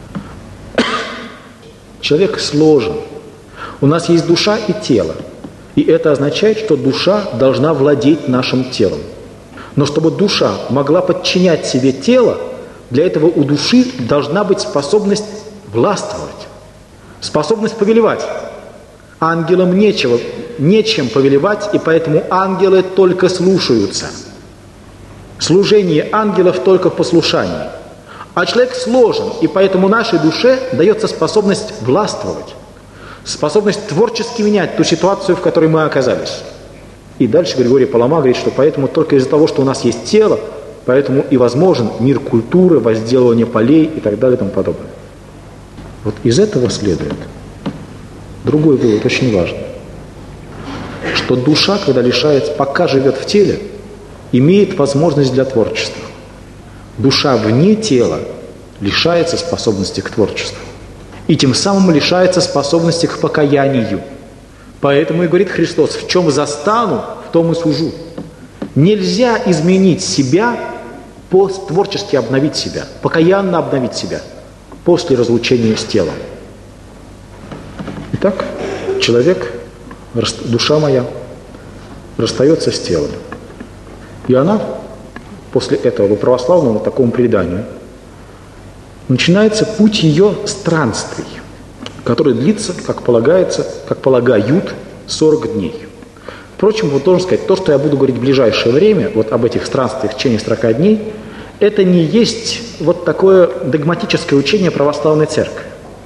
[SPEAKER 1] Человек сложен. У нас есть душа и тело. И это означает, что душа должна владеть нашим телом. Но чтобы душа могла подчинять себе тело, Для этого у души должна быть способность властвовать, способность повелевать. Ангелам нечем повелевать, и поэтому ангелы только слушаются. Служение ангелов только в послушании. А человек сложен, и поэтому нашей душе дается способность властвовать, способность творчески менять ту ситуацию, в которой мы оказались. И дальше Григорий Палама говорит, что поэтому только из-за того, что у нас есть тело, поэтому и возможен мир культуры, возделывание полей и так далее и тому подобное. Вот из этого следует другой вывод, очень важный, что душа, когда лишается, пока живет в теле, имеет возможность для творчества. Душа вне тела лишается способности к творчеству. И тем самым лишается способности к покаянию. Поэтому и говорит Христос: в чем застану, в том и сужу. Нельзя изменить себя, творчески обновить себя, покаянно обновить себя после разлучения с телом. Итак, человек, душа моя, расстается с телом. И она после этого, по православному такому преданию, начинается путь ее странствий, который длится, как полагают, 40 дней. Впрочем, вот должен сказать, то, что я буду говорить в ближайшее время, вот об этих странствиях в течение 40 дней, это не есть вот такое догматическое учение православной церкви.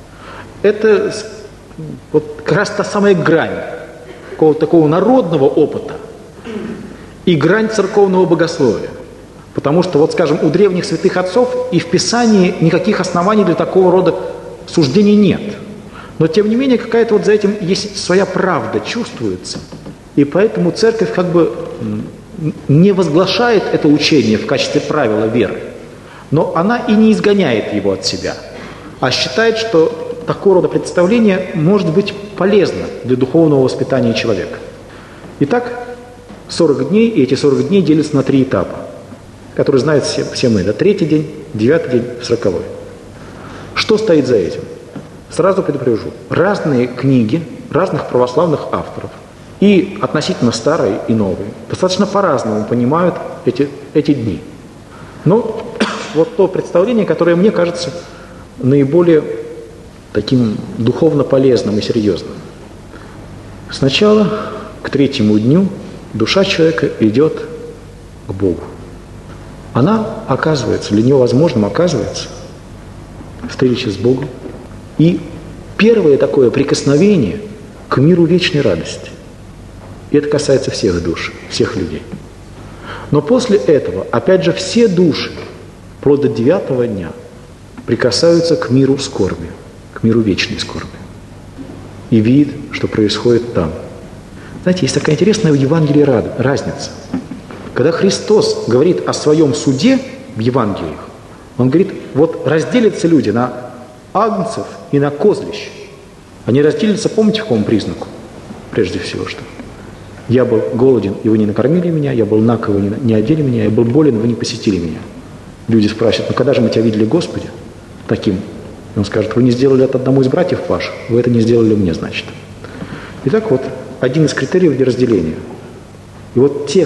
[SPEAKER 1] Это вот как раз та самая грань какого-то такого народного опыта и грань церковного богословия. Потому что, вот скажем, у древних святых отцов и в Писании никаких оснований для такого рода суждений нет. Но, тем не менее, какая-то вот за этим есть своя правда, чувствуется. И поэтому церковь как бы не возглашает это учение в качестве правила веры, но она и не изгоняет его от себя, а считает, что такого рода представление может быть полезно для духовного воспитания человека. Итак, 40 дней, и эти 40 дней делятся на 3 этапа, которые знают все мы. Это 3-й день, 9-й день, 40-й. Что стоит за этим? Сразу предупрежу. Разные книги разных православных авторов, и относительно старые и новые, достаточно по-разному понимают эти дни. Но вот то представление, которое мне кажется наиболее таким духовно полезным и серьезным. Сначала к 3-му дню душа человека идет к Богу. Она оказывается, для нее возможным оказывается встреча с Богом. И первое такое прикосновение к миру вечной радости. И это касается всех душ, всех людей. Но после этого, опять же, все души, вплоть до 9-го дня, прикасаются к миру скорби, к миру вечной скорби. И видят, что происходит там. Знаете, есть такая интересная в Евангелии разница. Когда Христос говорит о своем суде в Евангелиях, Он говорит, вот разделятся люди на агнцев и на козлищ. Они разделятся, помните, по какому признаку? Прежде всего, что я был голоден, и вы не накормили меня, я был наг, и вы не одели меня, я был болен, и вы не посетили меня. Люди спрашивают, ну когда же мы тебя видели, Господи, таким? И Он скажет, вы не сделали это одному из братьев ваших, вы это не сделали мне, значит. Итак, вот один из критериев для разделения. И вот те,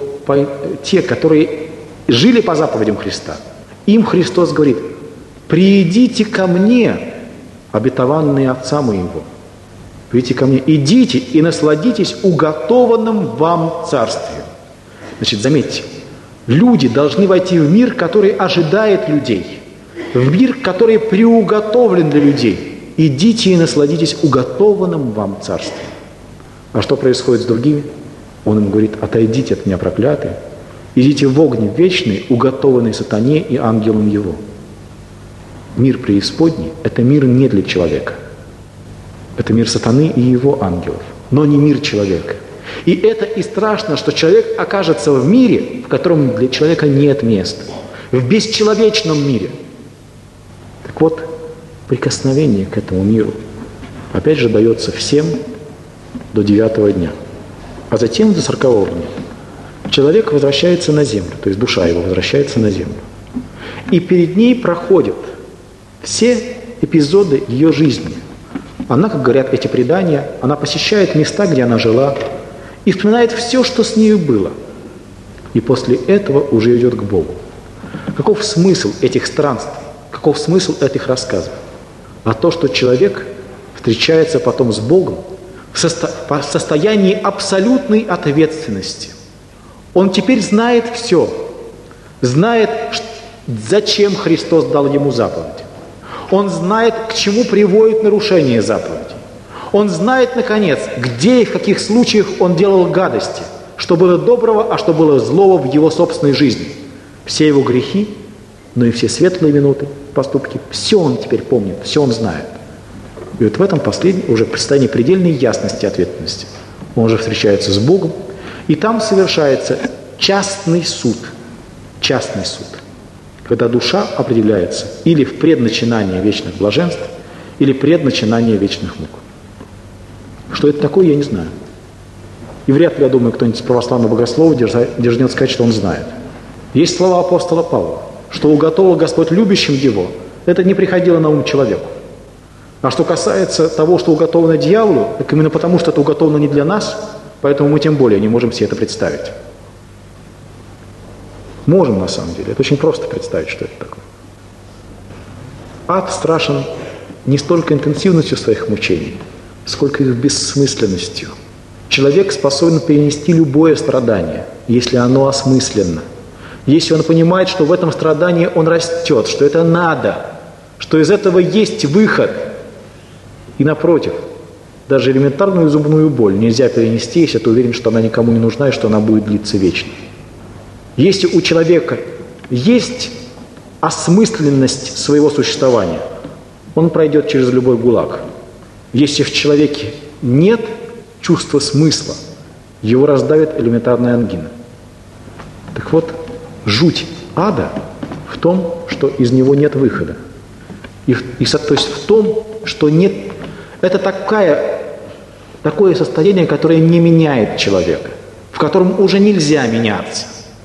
[SPEAKER 1] которые жили по заповедям Христа, им Христос говорит, «Приидите ко мне, обетованные Отца моего». Придите ко мне, идите и насладитесь уготованным вам царствием. Значит, заметьте, люди должны войти в мир, который ожидает людей, в мир, который приуготовлен для людей. Идите и насладитесь уготованным вам царствием. А что происходит с другими? Он им говорит, отойдите от меня, проклятые, идите в огонь вечный, уготованный сатане и ангелам его. Мир преисподней – это мир не для человека. Это мир сатаны и его ангелов, но не мир человека. И это и страшно, что человек окажется в мире, в котором для человека нет места, в бесчеловечном мире. Так вот, прикосновение к этому миру, опять же, дается всем до 9-го дня. А затем до 40-го дня человек возвращается на землю, то есть душа его возвращается на землю. И перед ней проходят все эпизоды ее жизни. Она, как говорят эти предания, она посещает места, где она жила, и вспоминает все, что с нею было. И после этого уже идет к Богу. Каков смысл этих странствий? Каков смысл этих рассказов? А то, что человек встречается потом с Богом в состоянии абсолютной ответственности. Он теперь знает все. Знает, зачем Христос дал ему заповедь. Он знает, к чему приводит нарушение заповедей. Он знает, наконец, где и в каких случаях он делал гадости, что было доброго, а что было злого в его собственной жизни. Все его грехи, но и все светлые минуты, поступки, все он теперь помнит, все он знает. И вот в этом последнем, уже в состоянии предельной ясности и ответственности, он уже встречается с Богом, и там совершается частный суд. Частный суд. Когда душа определяется или в предначинании вечных блаженств, или предначинании вечных мук. Что это такое, я не знаю. И вряд ли, я думаю, кто-нибудь из православного богослова дерзнет сказать, что он знает. Есть слова апостола Павла, что уготовил Господь любящим его, это не приходило на ум человеку. А что касается того, что уготовано дьяволу, так именно потому, что это уготовано не для нас, поэтому мы тем более не можем себе это представить. Можем, на самом деле. Это очень просто представить, что это такое. Ад страшен не столько интенсивностью своих мучений, сколько их бессмысленностью. Человек способен перенести любое страдание, если оно осмысленно. Если он понимает, что в этом страдании он растет, что это надо, что из этого есть выход. И напротив, даже элементарную зубную боль нельзя перенести, если ты уверен, что она никому не нужна и что она будет длиться вечно. Если у человека есть осмысленность своего существования, он пройдет через любой гулаг. Если в человеке нет чувства смысла, его раздавит элементарная ангина. Так вот, жуть ада в том, что из него нет выхода. То есть в том, что нет... Это такое состояние, которое не меняет человека, в котором уже нельзя меняться.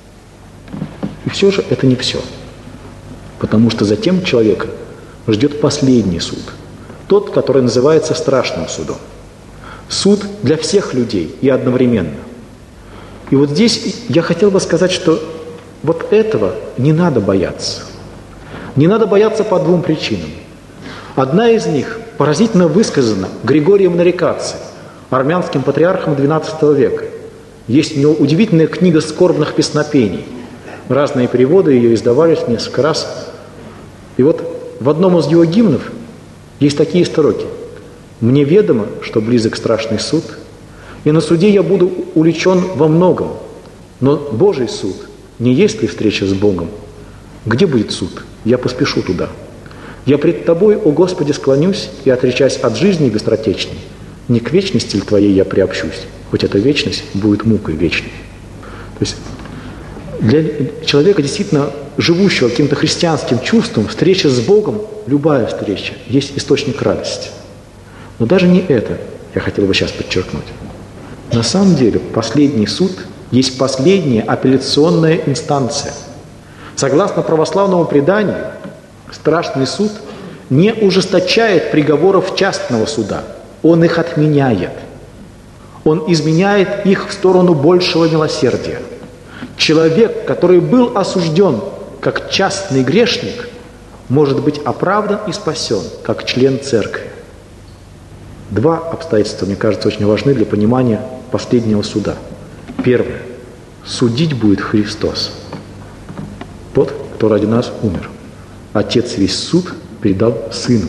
[SPEAKER 1] И все же это не все. Потому что затем человека ждет последний суд. Тот, который называется страшным судом. Суд для всех людей и одновременно. И вот здесь я хотел бы сказать, что вот этого не надо бояться. Не надо бояться по двум причинам. Одна из них поразительно высказана Григорием Нарикаци, армянским патриархом XII века. Есть у него удивительная книга скорбных песнопений. Разные переводы ее издавались несколько раз. И вот в одном из его гимнов есть такие строки. «Мне ведомо, что близок страшный суд, и на суде я буду уличен во многом. Но Божий суд, не есть ли встреча с Богом? Где будет суд? Я поспешу туда. Я пред Тобой, о Господи, склонюсь и, отречась от жизни быстротечной, не к вечности ли Твоей я приобщусь, хоть эта вечность будет мукой вечной». То есть для человека, действительно живущего каким-то христианским чувством, встреча с Богом, любая встреча, есть источник радости. Но даже не это я хотел бы сейчас подчеркнуть. На самом деле последний суд есть последняя апелляционная инстанция. Согласно православному преданию, страшный суд не ужесточает приговоров частного суда, он их отменяет. Он изменяет их в сторону большего милосердия. Человек, который был осужден как частный грешник, может быть оправдан и спасен как член церкви. Два обстоятельства, мне кажется, очень важны для понимания последнего суда. Первое. Судить будет Христос. Тот, кто ради нас умер. Отец весь суд передал Сыну.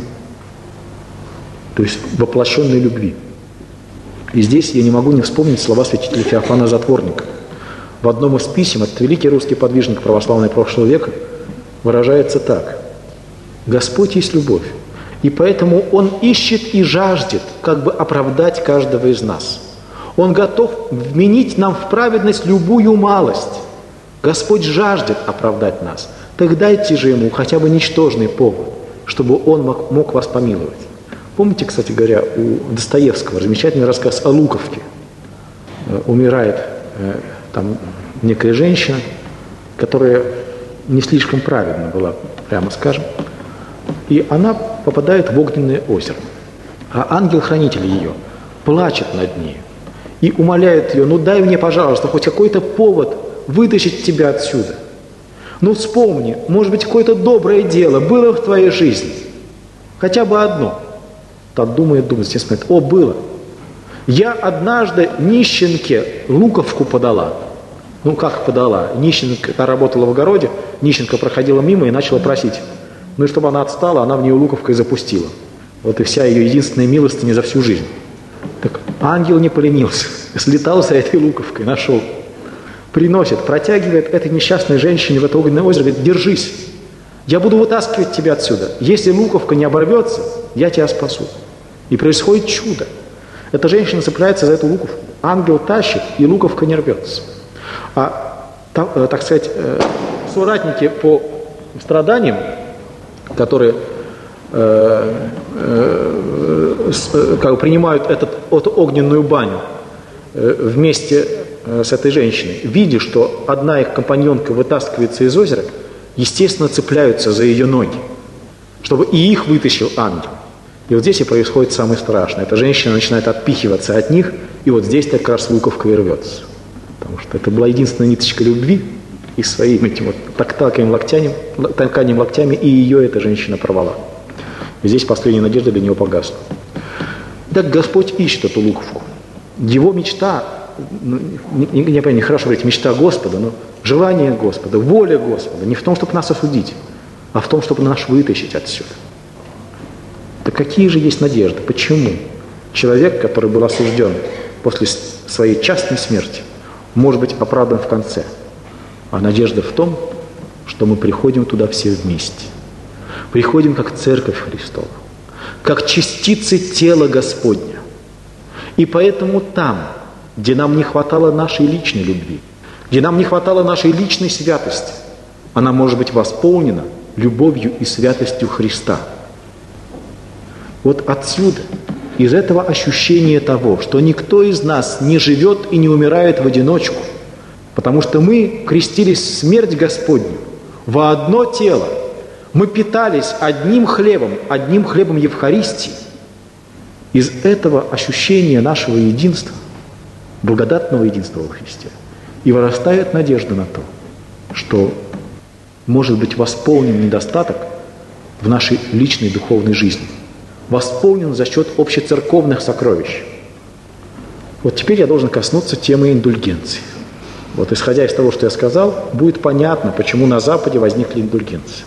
[SPEAKER 1] То есть воплощенной любви. И здесь я не могу не вспомнить слова святителя Феофана Затворника. В одном из писем этот великий русский подвижник православного прошлого века выражается так. «Господь есть любовь, и поэтому Он ищет и жаждет как бы оправдать каждого из нас. Он готов вменить нам в праведность любую малость. Господь жаждет оправдать нас. Так дайте же Ему хотя бы ничтожный повод, чтобы Он мог вас помиловать». Помните, кстати говоря, у Достоевского замечательный рассказ о Луковке. Умирает там некая женщина, которая не слишком праведна была, прямо скажем, и она попадает в огненное озеро. А ангел-хранитель ее плачет над ней и умоляет ее: ну дай мне, пожалуйста, хоть какой-то повод вытащить тебя отсюда. Ну вспомни, может быть, какое-то доброе дело было в твоей жизни. Хотя бы одно. Тот думает, все смотрят, о, было. Я однажды нищенке луковку подала. Ну как подала? Нищенка работала в огороде, нищенка проходила мимо и начала просить. Ну и чтобы она отстала, она в нее луковкой запустила. Вот и вся ее единственная милостыня за всю жизнь. Так ангел не поленился, слетал за этой луковкой, нашел. Приносит, протягивает этой несчастной женщине в это огненное озеро, говорит, держись, я буду вытаскивать тебя отсюда. Если луковка не оборвется, я тебя спасу. И происходит чудо. Эта женщина цепляется за эту луковку, ангел тащит, и луковка не рвется. Так сказать, соратники по страданиям, которые принимают эту огненную баню вместе с этой женщиной, видя, что одна их компаньонка вытаскивается из озера, естественно, цепляются за ее ноги, чтобы и их вытащил ангел. И вот здесь и происходит самое страшное. Эта женщина начинает отпихиваться от них, и вот здесь как раз луковка и рвется. Потому что это была единственная ниточка любви, и своим этим вот толканием локтями, и ее эта женщина порвала. И здесь последняя надежда для него погасла. Так Господь ищет эту луковку. Его мечта, нехорошо говорить, мечта Господа, но желание Господа, воля Господа не в том, чтобы нас осудить, а в том, чтобы нас вытащить отсюда. Так какие же есть надежды? Почему человек, который был осужден после своей частной смерти, может быть оправдан в конце? А надежда в том, что мы приходим туда все вместе. Приходим как Церковь Христова, как частицы тела Господня. И поэтому там, где нам не хватало нашей личной любви, где нам не хватало нашей личной святости, она может быть восполнена любовью и святостью Христа. Вот отсюда, из этого ощущения того, что никто из нас не живет и не умирает в одиночку, потому что мы крестились в смерть Господню во одно тело, мы питались одним хлебом Евхаристии. Из этого ощущения нашего единства, благодатного единства во Христе, и вырастает надежда на то, что может быть восполнен недостаток в нашей личной духовной жизни, восполнен за счет общецерковных сокровищ. Вот теперь я должен коснуться темы индульгенции. Вот исходя из того, что я сказал, будет понятно, почему на Западе возникли индульгенции,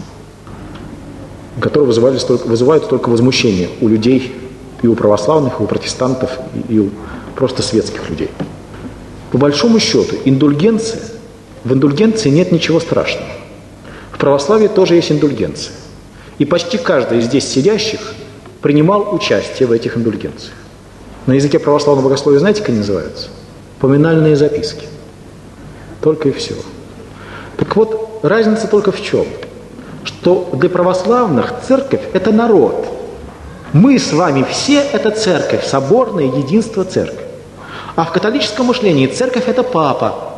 [SPEAKER 1] которые вызывают столько возмущения у людей, и у православных, и у протестантов, и у просто светских людей. По большому счету, в индульгенции нет ничего страшного. В православии тоже есть индульгенция. И почти каждый из здесь сидящих принимал участие в этих индульгенциях. На языке православного богословия знаете, как они называются? Поминальные записки. Только и всего. Так вот, разница только в чем? Что для православных церковь – это народ. Мы с вами все – это церковь, соборное единство церковь. А в католическом мышлении церковь – это папа.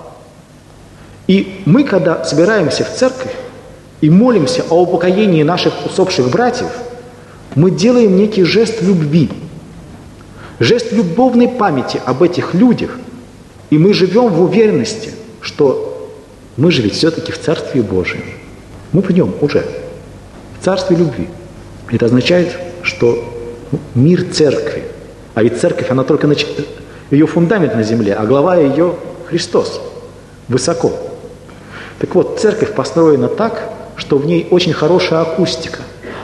[SPEAKER 1] И мы, когда собираемся в церковь и молимся о упокоении наших усопших братьев, мы делаем некий жест любви, жест любовной памяти об этих людях, и мы живем в уверенности, что мы же ведь все-таки в Царстве Божьем. Мы в нем уже, в Царстве любви. Это означает, что мир церкви, а ведь церковь, она только ее фундамент на земле, а глава ее Христос, высоко. Так вот, церковь построена так, что в ней очень хорошая акустика.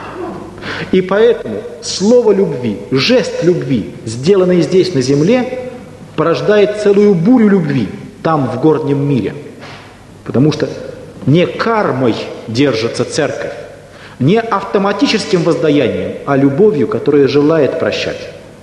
[SPEAKER 1] И поэтому слово любви, жест любви, сделанный здесь на земле, порождает целую бурю любви там, в горнем мире. Потому что не кармой держится церковь, не автоматическим воздаянием, а любовью, которая желает прощать.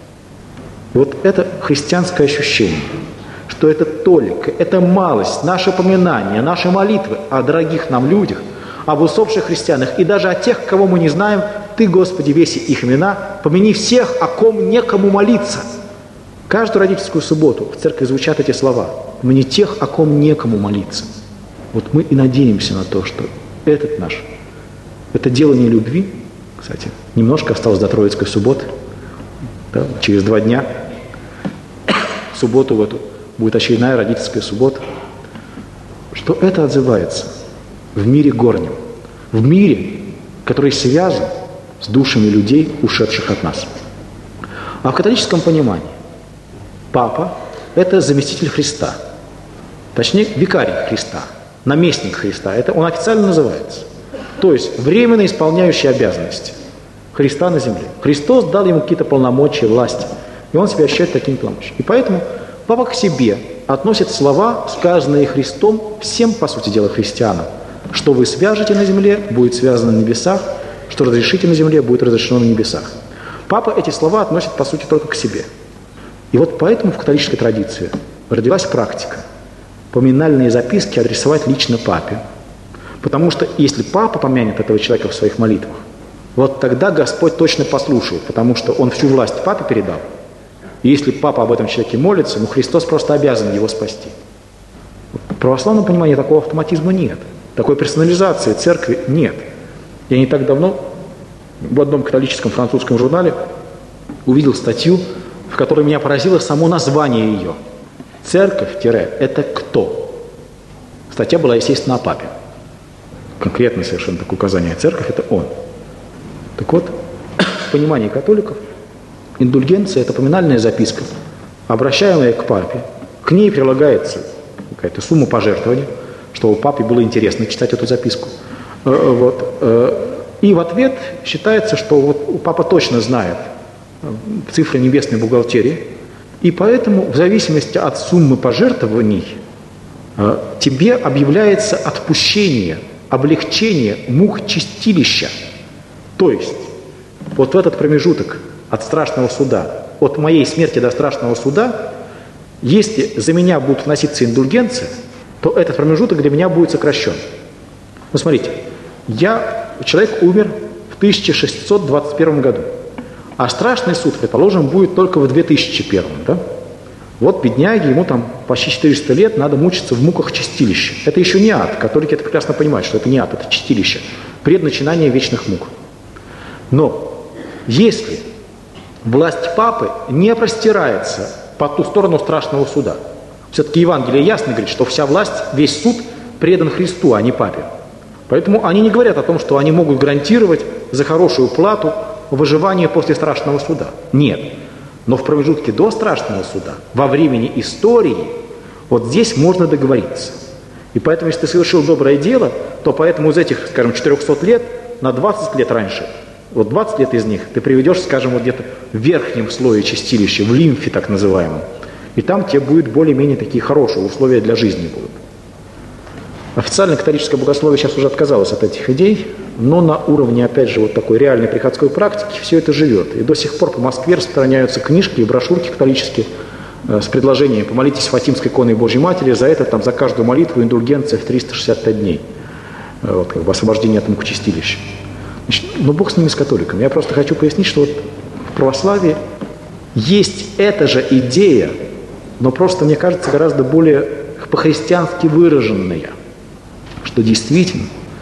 [SPEAKER 1] Вот это христианское ощущение, что это толика, это малость, наше поминание, наши молитвы о дорогих нам людях, об усопших христианах и даже о тех, кого мы не знаем. Ты, Господи, веси их имена, помяни всех, о ком некому молиться. Каждую родительскую субботу в церкви звучат эти слова. Помяни тех, о ком некому молиться. Вот мы и надеемся на то, что это делание любви, кстати, немножко осталось до Троицкой субботы, да, через 2 дня, в субботу в эту будет очередная родительская суббота, что это отзывается в мире горнем, в мире, который связан с душами людей, ушедших от нас. А в католическом понимании папа – это заместитель Христа, точнее, викарий Христа, наместник Христа, это он официально называется. То есть временно исполняющий обязанности Христа на земле. Христос дал ему какие-то полномочия, власти, и он себя ощущает такими полномочиями. И поэтому папа к себе относит слова, сказанные Христом, всем, по сути дела, христианам. Что вы свяжете на земле, будет связано на небесах, что разрешите на земле, будет разрешено на небесах. Папа эти слова относит, по сути, только к себе. И вот поэтому в католической традиции родилась практика поминальные записки адресовать лично папе. Потому что если папа помянет этого человека в своих молитвах, вот тогда Господь точно послушает, потому что он всю власть папе передал. И если папа об этом человеке молится, Христос просто обязан его спасти. В православном понимании такого автоматизма нет. Такой персонализации церкви нет. Я не так давно в одном католическом французском журнале увидел статью, в которой меня поразило само название ее. Церковь – это кто? Статья была, естественно, о папе. Конкретное совершенно такое указание. Церковь – это он. Так вот, в понимании католиков индульгенция – это поминальная записка, обращаемая к папе. К ней прилагается какая-то сумма пожертвований, чтобы папе было интересно читать эту записку. И в ответ считается, что вот папа точно знает цифры небесной бухгалтерии, и поэтому в зависимости от суммы пожертвований тебе объявляется отпущение, облегчение мук чистилища. То есть вот в этот промежуток от страшного суда, от моей смерти до страшного суда, если за меня будут вноситься индульгенции, то этот промежуток для меня будет сокращен. Ну, смотрите, человек умер в 1621 году, а страшный суд, предположим, будет только в 2001, да? Вот бедняги, ему там почти 400 лет надо мучиться в муках чистилища. Это еще не ад. Католики это прекрасно понимают, что это не ад, это чистилище. Предначинание вечных мук. Но если власть папы не простирается по ту сторону страшного суда, все-таки Евангелие ясно говорит, что вся власть, весь суд предан Христу, а не папе. Поэтому они не говорят о том, что они могут гарантировать за хорошую плату выживание после страшного суда. Нет. Но в промежутке до страшного суда, во времени истории, вот здесь можно договориться. И поэтому, если ты совершил доброе дело, то поэтому из этих, скажем, 400 лет на 20 лет раньше, вот 20 лет из них ты приведешь, скажем, вот где-то в верхнем слое чистилища, в лимфе так называемом. И там тебе будет более-менее такие хорошие условия для жизни будут. Официально католическое богословие сейчас уже отказалось от этих идей, но на уровне, опять же, вот такой реальной приходской практики все это живет. И до сих пор по Москве распространяются книжки и брошюрки католические с предложением «Помолитесь Фатимской иконой Божьей Матери, за это, там, за каждую молитву индульгенция в 365 дней». Вот, как бы освобождение от мукочистилища. Но Бог с ними, с католиками. Я просто хочу пояснить, что вот в православии есть эта же идея, но просто, мне кажется, гораздо более по-христиански выраженная, что действительно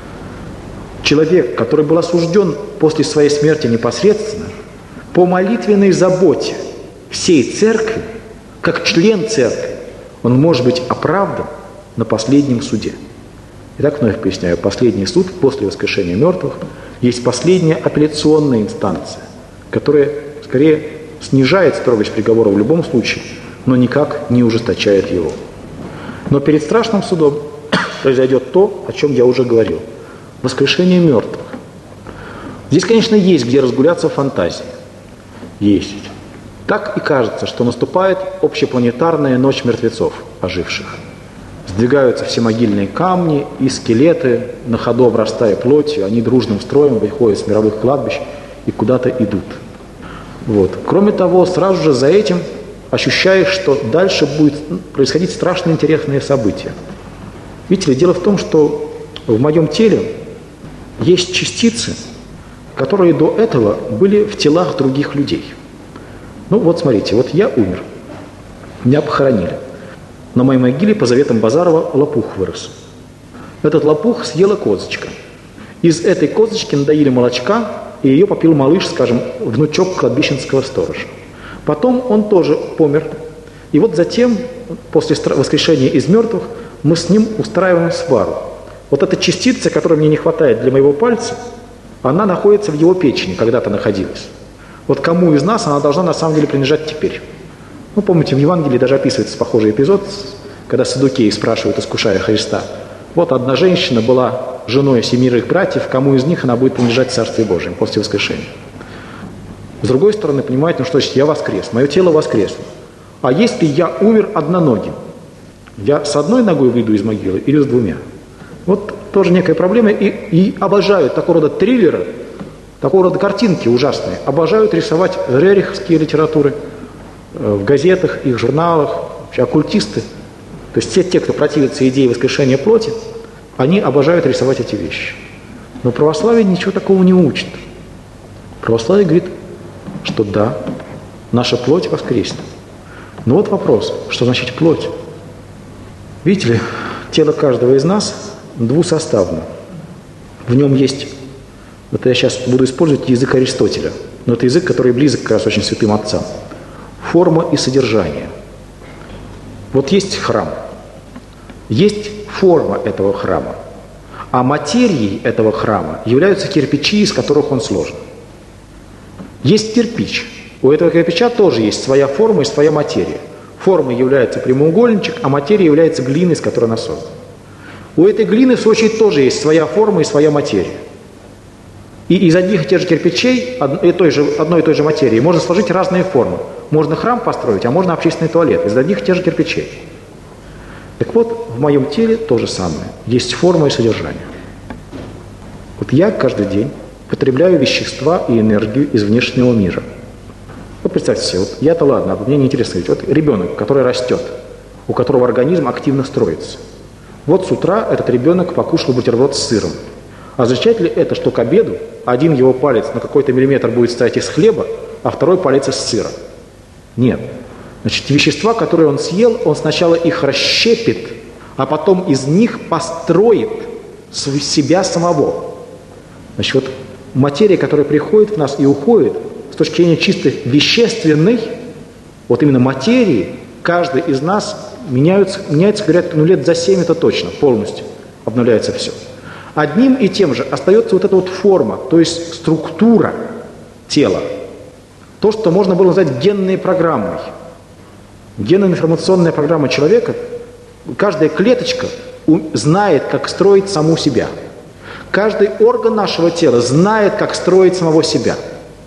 [SPEAKER 1] человек, который был осужден после своей смерти непосредственно, по молитвенной заботе всей церкви, как член церкви, он может быть оправдан на последнем суде. Итак, вновь поясняю, последний суд после воскрешения мертвых есть последняя апелляционная инстанция, которая скорее снижает строгость приговора в любом случае, но никак не ужесточает его. Но перед страшным судом произойдет то, о чем я уже говорил. Воскрешение мертвых. Здесь, конечно, есть где разгуляться фантазии. Есть. Так и кажется, что наступает общепланетарная ночь мертвецов, оживших. Сдвигаются все могильные камни и скелеты, на ходу обрастая плотью, они дружным строем выходят с мировых кладбищ и куда-то идут. Вот. Кроме того, сразу же за этим ощущаешь, что дальше будет происходить страшно интересные события. Видите ли, дело в том, что в моем теле есть частицы, которые до этого были в телах других людей. Ну вот смотрите, вот я умер, меня похоронили. На моей могиле по заветам Базарова лопух вырос. Этот лопух съела козочка. Из этой козочки надоили молочка, и ее попил малыш, скажем, внучок кладбищенского сторожа. Потом он тоже помер. И вот затем, после воскрешения из мертвых, мы с ним устраиваем свару. Вот эта частица, которой мне не хватает для моего пальца, она находится в его печени, когда-то находилась. Вот кому из нас она должна на самом деле принадлежать теперь? Ну, помните, в Евангелии даже описывается похожий эпизод, когда Саддукеи спрашивают, искушая Христа. Вот одна женщина была женой 7 братьев, кому из них она будет принадлежать в Царстве Божьем после воскрешения. С другой стороны, понимаете, ну что значит, я воскрес, мое тело воскресло. А если я умер одноногим, я с одной ногой выйду из могилы или с 2? Вот тоже некая проблема. И обожают такого рода триллеры, такого рода картинки ужасные. Обожают рисовать рериховские литературы в газетах, их журналах, вообще оккультисты. То есть те, кто противится идее воскрешения плоти, они обожают рисовать эти вещи. Но православие ничего такого не учит. Православие говорит, что да, наша плоть воскреснет. Но вот вопрос, что значит плоть? Видите ли, тело каждого из нас двусоставно. В нем есть, вот я сейчас буду использовать язык Аристотеля, но это язык, который близок как раз очень святым отцам. Форма и содержание. Вот есть храм, есть форма этого храма, а материей этого храма являются кирпичи, из которых он сложен. Есть кирпич. У этого кирпича тоже есть своя форма и своя материя. Формой является прямоугольничек, а материя является глина, из которой она создана. У этой глины, в свою очередь, тоже есть своя форма и своя материя. И из одних и тех же кирпичей, одной и той же материи, можно сложить разные формы. Можно храм построить, а можно общественный туалет из одних и тех же кирпичей. Так вот, в моем теле то же самое. Есть форма и содержание. Вот я каждый день потребляю вещества и энергию из внешнего мира. Вот представьте себе, вот я-то ладно, а мне неинтересно говорить. Вот ребенок, который растет, у которого организм активно строится. Вот с утра этот ребенок покушал бутерброд с сыром. Означает ли это, что к обеду один его палец на какой-то миллиметр будет стоять из хлеба, а второй палец из сыра? Нет. Значит, вещества, которые он съел, он сначала их расщепит, а потом из них построит себя самого. Значит, вот материя, которая приходит в нас и уходит, с точки зрения чисто вещественной, вот именно материи, каждый из нас меняется, говорят, лет за 7 это точно, полностью обновляется все. Одним и тем же остается вот эта вот форма, то есть структура тела. То, что можно было назвать генной программой. Генно-информационная программа человека, каждая клеточка знает, как строить саму себя. Каждый орган нашего тела знает, как строить самого себя.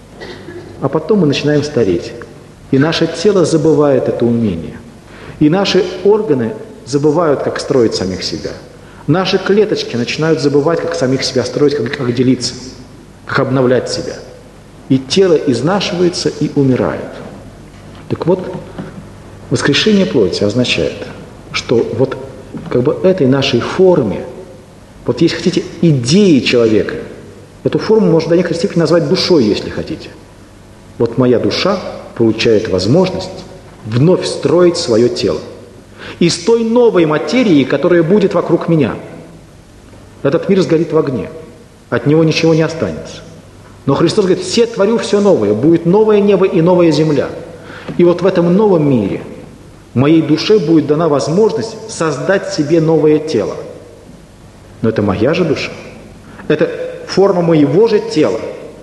[SPEAKER 1] А потом мы начинаем стареть. И наше тело забывает это умение. И наши органы забывают, как строить самих себя. Наши клеточки начинают забывать, как самих себя строить, как делиться, как обновлять себя. И тело изнашивается и умирает. Так вот, воскрешение плоти означает, что вот как бы этой нашей форме, вот если хотите, идеи человека, эту форму можно до некоторой степени назвать душой, если хотите. Вот моя душа получает возможность вновь строить свое тело. Из той новой материи, которая будет вокруг меня. Этот мир сгорит в огне. От него ничего не останется. Но Христос говорит, все творю все новое. Будет новое небо и новая земля. И вот в этом новом мире моей душе будет дана возможность создать себе новое тело. Но это моя же душа. Это форма моего же тела.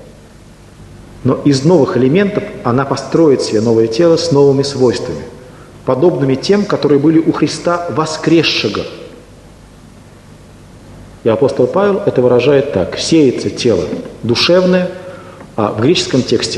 [SPEAKER 1] Но из новых элементов она построит себе новое тело с новыми свойствами, подобными тем, которые были у Христа воскресшего. И апостол Павел это выражает так. Сеется тело душевное, а в греческом тексте,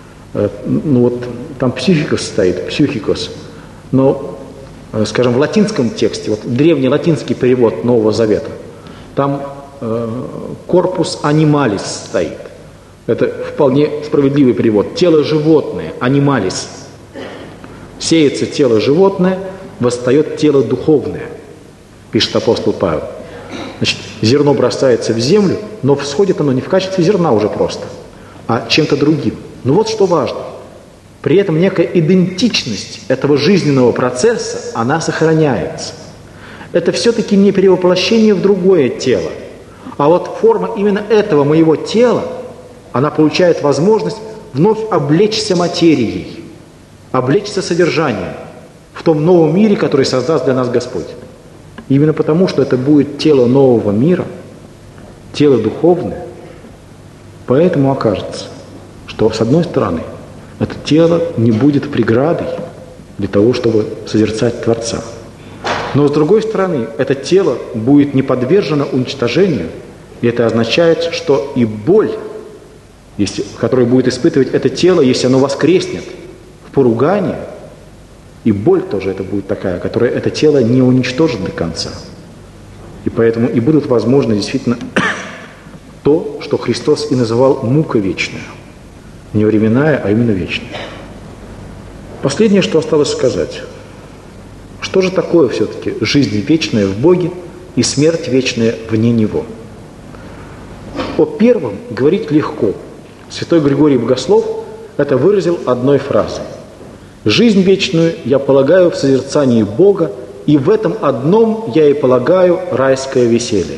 [SPEAKER 1] там психикос стоит, психикос, но, скажем, в латинском тексте, вот древний латинский перевод Нового Завета, там корпус анималис стоит. Это вполне справедливый перевод. Тело животное, анималис. Сеется тело животное, восстает тело духовное, пишет апостол Павел. Значит, зерно бросается в землю, но всходит оно не в качестве зерна уже просто, а чем-то другим. Но вот что важно. При этом некая идентичность этого жизненного процесса, она сохраняется. Это все-таки не перевоплощение в другое тело. А вот форма именно этого моего тела, она получает возможность вновь облечься материей, облечься содержанием в том новом мире, который создаст для нас Господь. Именно потому, что это будет тело нового мира, тело духовное, поэтому окажется, что с одной стороны это тело не будет преградой для того, чтобы созерцать Творца. Но с другой стороны, это тело будет не подвержено уничтожению, и это означает, что и боль, которую будет испытывать это тело, если оно воскреснет в поругании, и боль тоже это будет такая, которая это тело не уничтожит до конца. И поэтому и будут возможны действительно то, что Христос и называл мука вечная. Не временная, а именно вечная. Последнее, что осталось сказать. Что же такое все-таки жизнь вечная в Боге и смерть вечная вне Него? О первом говорить легко. Святой Григорий Богослов это выразил одной фразой. «Жизнь вечную я полагаю в созерцании Бога, и в этом одном я и полагаю райское веселье».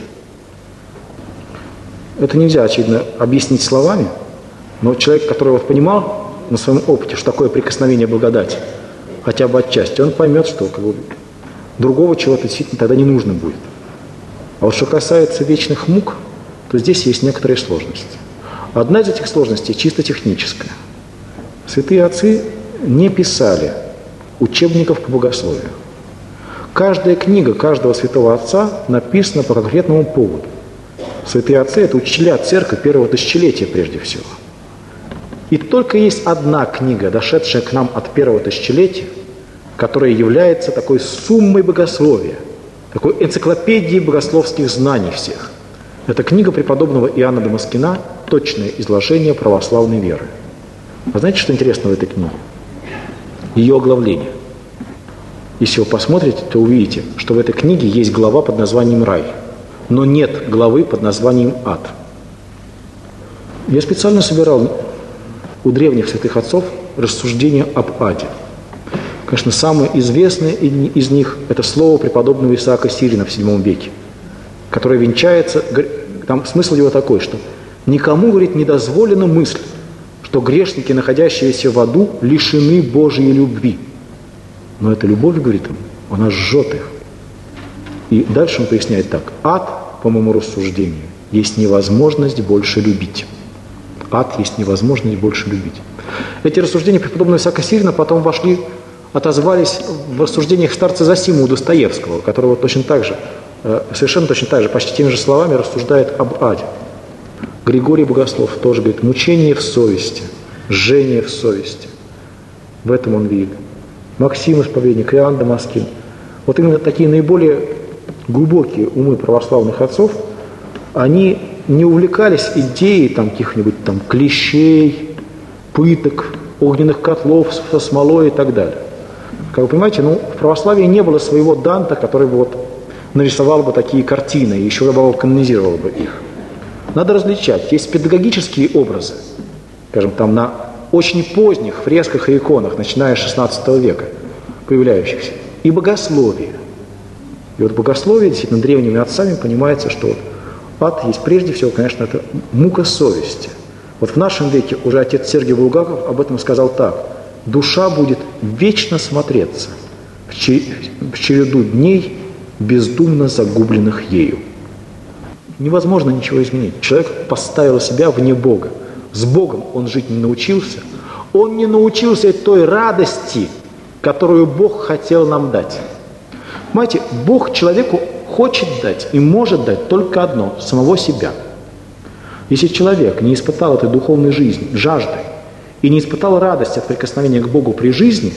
[SPEAKER 1] Это нельзя, очевидно, объяснить словами, но человек, который понимал на своем опыте, что такое прикосновение благодати, хотя бы отчасти, он поймет, что другого чего-то действительно тогда не нужно будет. А вот что касается вечных мук, то здесь есть некоторые сложности. Одна из этих сложностей чисто техническая. Святые отцы не писали учебников по богословию. Каждая книга каждого святого отца написана по конкретному поводу. Святые отцы – это учителя церкви первого тысячелетия прежде всего. И только есть одна книга, дошедшая к нам от первого тысячелетия, которая является такой суммой богословия, такой энциклопедией богословских знаний всех. Это книга преподобного Иоанна Дамаскина «Точное изложение православной веры». Вы знаете, что интересно в этой книге? Ее оглавление. Если вы посмотрите, то увидите, что в этой книге есть глава под названием «Рай», но нет главы под названием «Ад». Я специально собирал у древних святых отцов рассуждения об аде. Конечно, самое известное из них – это слово преподобного Исаака Сирина в VII веке, которое венчается, там смысл его такой, что никому, говорит, не дозволено мысль, что грешники, находящиеся в аду, лишены Божьей любви. Но эта любовь, говорит им, она жжет их. И дальше он поясняет так. Ад, по моему рассуждению, есть невозможность больше любить. Ад есть невозможность больше любить. Эти рассуждения преподобного Исаака Сирина потом отозвались в рассуждениях старца Зосимы у Достоевского, которого точно так же, совершенно точно так же, почти теми же словами рассуждает об аде. Григорий Богослов тоже говорит, мучение в совести, жжение в совести. В этом он видит. Максим Исповедник, Иоанн Дамаскин. Вот именно такие наиболее глубокие умы православных отцов, они не увлекались идеей каких-нибудь клещей, пыток, огненных котлов со смолой и так далее. Как вы понимаете, в православии не было своего Данта, который бы нарисовал бы такие картины и еще канонизировал бы их. Надо различать. Есть педагогические образы, скажем, на очень поздних фресках и иконах, начиная с XVI века, появляющихся, и богословие. И богословие, действительно, древними отцами понимается, что ад есть прежде всего, конечно, это мука совести. В нашем веке уже отец Сергий Булгаков об этом сказал так. Душа будет вечно смотреться в череду дней, бездумно загубленных ею. Невозможно ничего изменить. Человек поставил себя вне Бога. С Богом он жить не научился. Он не научился той радости, которую Бог хотел нам дать. Понимаете, Бог человеку хочет дать и может дать только одно – самого себя. Если человек не испытал этой духовной жизни, жажды, и не испытал радости от прикосновения к Богу при жизни,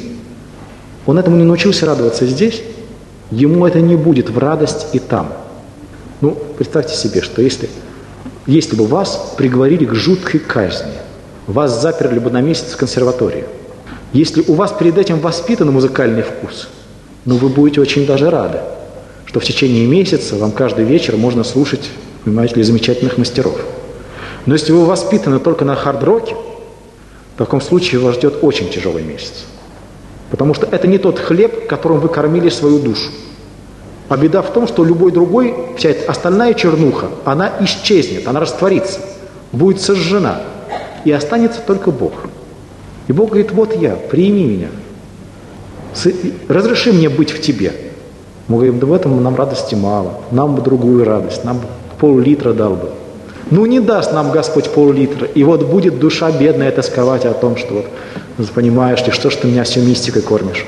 [SPEAKER 1] он этому не научился радоваться здесь, ему это не будет в радость и там. Представьте себе, что если бы вас приговорили к жуткой казни, вас заперли бы на месяц в консерваторию, если у вас перед этим воспитан музыкальный вкус, вы будете очень даже рады, что в течение месяца вам каждый вечер можно слушать, понимаете ли, замечательных мастеров. Но если вы воспитаны только на хард-роке, в таком случае вас ждет очень тяжелый месяц. Потому что это не тот хлеб, которым вы кормили свою душу. А беда в том, что любой другой, вся эта остальная чернуха, она исчезнет, она растворится, будет сожжена, и останется только Бог. И Бог говорит, вот я, прими меня, разреши мне быть в тебе. Мы говорим, да в этом нам радости мало, нам бы другую радость, нам бы пол-литра дал бы. Ну не даст нам Господь пол-литра, и вот будет душа бедная тосковать о том, что вот, понимаешь ли, что ж ты меня все мистикой кормишь.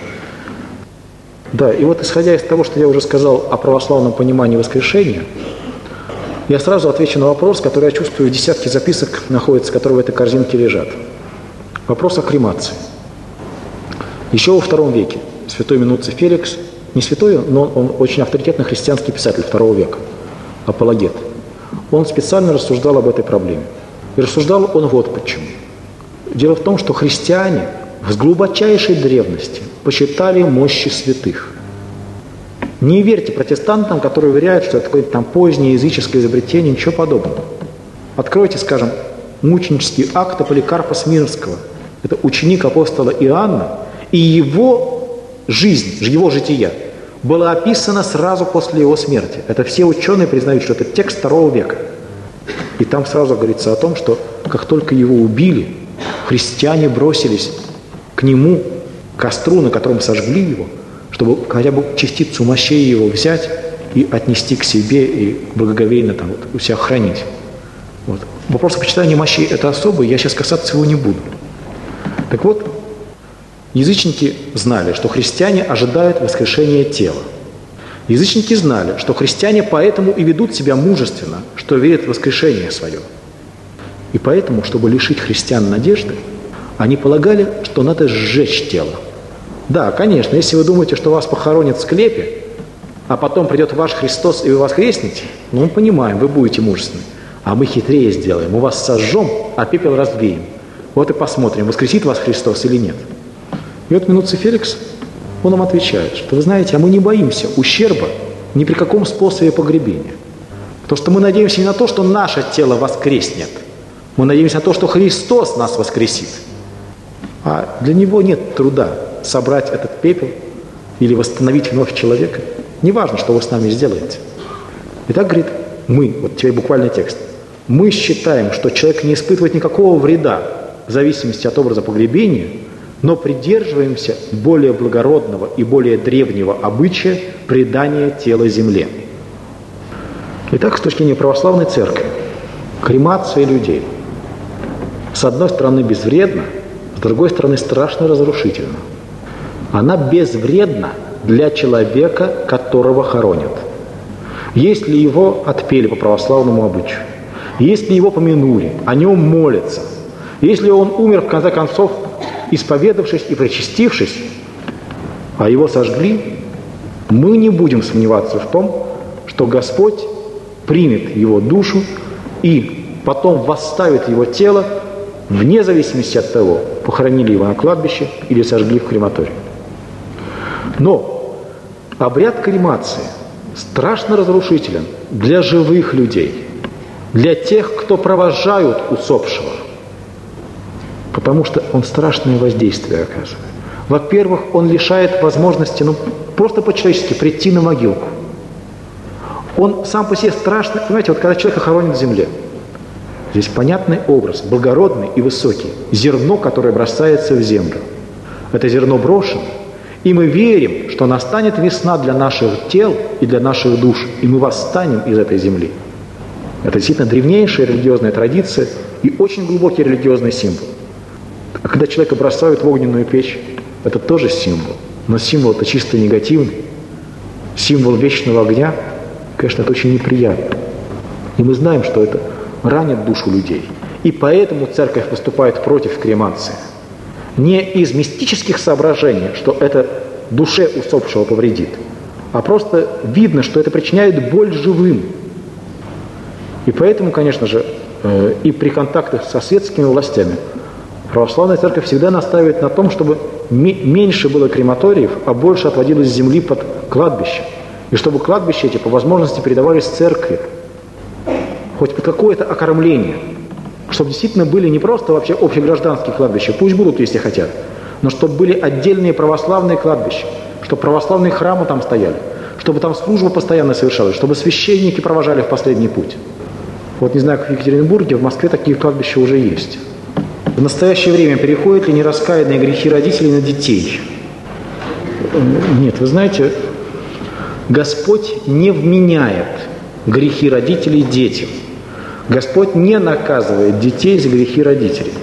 [SPEAKER 1] Да, и вот исходя из того, что я уже сказал о православном понимании воскрешения, я сразу отвечу на вопрос, который, я чувствую, в десятке записок находится, которые в этой корзинке лежат. Вопрос о кремации. Еще во II веке святой Минуций Феликс, не святой, но он очень авторитетный христианский писатель II века, апологет. Он специально рассуждал об этой проблеме. И рассуждал он вот почему. Дело в том, что христиане с глубочайшей древности почитали мощи святых. Не верьте протестантам, которые уверяют, что это какое-то там позднее языческое изобретение, ничего подобного. Откройте, скажем, мученический акт Поликарпа Смирнского. Это ученик апостола Иоанна, и его жизнь, его житие было описано сразу после его смерти. Это все ученые признают, что это текст II века. И там сразу говорится о том, что как только его убили, христиане бросились к нему, к костру, на котором сожгли его, чтобы хотя бы частицу мощей его взять и отнести к себе и благоговейно там вот у себя хранить. Вот. Вопрос о почитании мощей – это особый, я сейчас касаться его не буду. Так вот, язычники знали, что христиане ожидают воскрешения тела. Язычники знали, что христиане поэтому и ведут себя мужественно, что верят в воскрешение свое. И поэтому, чтобы лишить христиан надежды, они полагали, что надо сжечь тело. Да, конечно, если вы думаете, что вас похоронят в склепе, а потом придет ваш Христос и вы воскреснете, ну, мы понимаем, вы будете мужественны. А мы хитрее сделаем, мы вас сожжем, а пепел развеем. Вот и посмотрим, воскресит вас Христос или нет. И вот Минуций Феликс, он нам отвечает, что вы знаете, а мы не боимся ущерба ни при каком способе погребения. Потому что мы надеемся не на то, что наше тело воскреснет. Мы надеемся на то, что Христос нас воскресит. А для Него нет труда собрать этот пепел или восстановить вновь человека. Неважно, что вы с нами сделаете. И так говорит, мы, вот теперь буквальный текст, мы считаем, что человек не испытывает никакого вреда в зависимости от образа погребения, но придерживаемся более благородного и более древнего обычая предания тела земле. Итак, с точки зрения православной церкви, кремация людей с одной стороны безвредна, с другой стороны страшно разрушительна. Она безвредна для человека, которого хоронят. Если его отпели по православному обычаю, если его помянули, о нем молятся, если он умер, в конце концов, исповедавшись и причастившись, а его сожгли, мы не будем сомневаться в том, что Господь примет его душу и потом восставит его тело вне зависимости от того, похоронили его на кладбище или сожгли в крематории. Но обряд кремации страшно разрушителен для живых людей, для тех, кто провожают усопшего, потому что он страшное воздействие оказывает. Во-первых, он лишает возможности, просто по-человечески прийти на могилку. Он сам по себе страшный, понимаете, вот когда человека хоронят в земле, здесь понятный образ, благородный и высокий, зерно, которое бросается в землю. Это зерно брошено, и мы верим, что настанет весна для наших тел и для наших душ, и мы восстанем из этой земли. Это действительно древнейшая религиозная традиция и очень глубокий религиозный символ. А когда человека бросают в огненную печь, это тоже символ. Но символ-то чисто негативный. Символ вечного огня, конечно, это очень неприятно. И мы знаем, что это ранит душу людей. И поэтому церковь выступает против кремации. Не из мистических соображений, что это душе усопшего повредит, а просто видно, что это причиняет боль живым. И поэтому, конечно же, и при контактах со светскими властями православная церковь всегда настаивает на том, чтобы меньше было крематориев, а больше отводилось земли под кладбище. И чтобы кладбища эти по возможности передавались церкви. Хоть под какое-то окормление. Чтобы действительно были не просто вообще общегражданские кладбища, пусть будут, если хотят, но чтобы были отдельные православные кладбища, чтобы православные храмы там стояли, чтобы там служба постоянно совершалась, чтобы священники провожали в последний путь. Вот не знаю, как в Екатеринбурге, в Москве такие кладбища уже есть. В настоящее время переходят ли нераскаянные грехи родителей на детей? Нет, вы знаете, Господь не вменяет грехи родителей детям. Господь не наказывает детей за грехи родителей.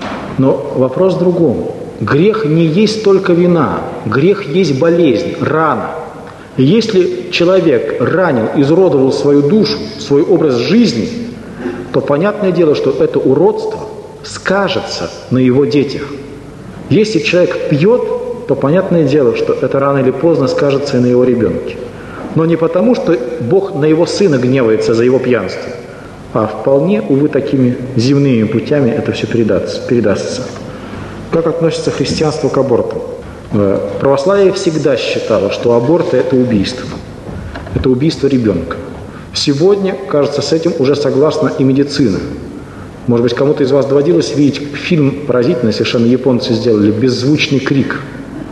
[SPEAKER 1] Но вопрос в другом. Грех не есть только вина. Грех есть болезнь, рана. И если человек ранил, изуродовал свою душу, свой образ жизни, то понятное дело, что это уродство скажется на его детях. Если человек пьет, то понятное дело, что это рано или поздно скажется и на его ребенке. Но не потому, что Бог на его сына гневается за его пьянство, а вполне, увы, такими земными путями это все передастся. Как относится христианство к аборту? Православие всегда считало, что аборт – это убийство. Это убийство ребенка. Сегодня, кажется, с этим уже согласна и медицина. Может быть, кому-то из вас доводилось видеть фильм поразительный, совершенно японцы сделали, «Беззвучный крик».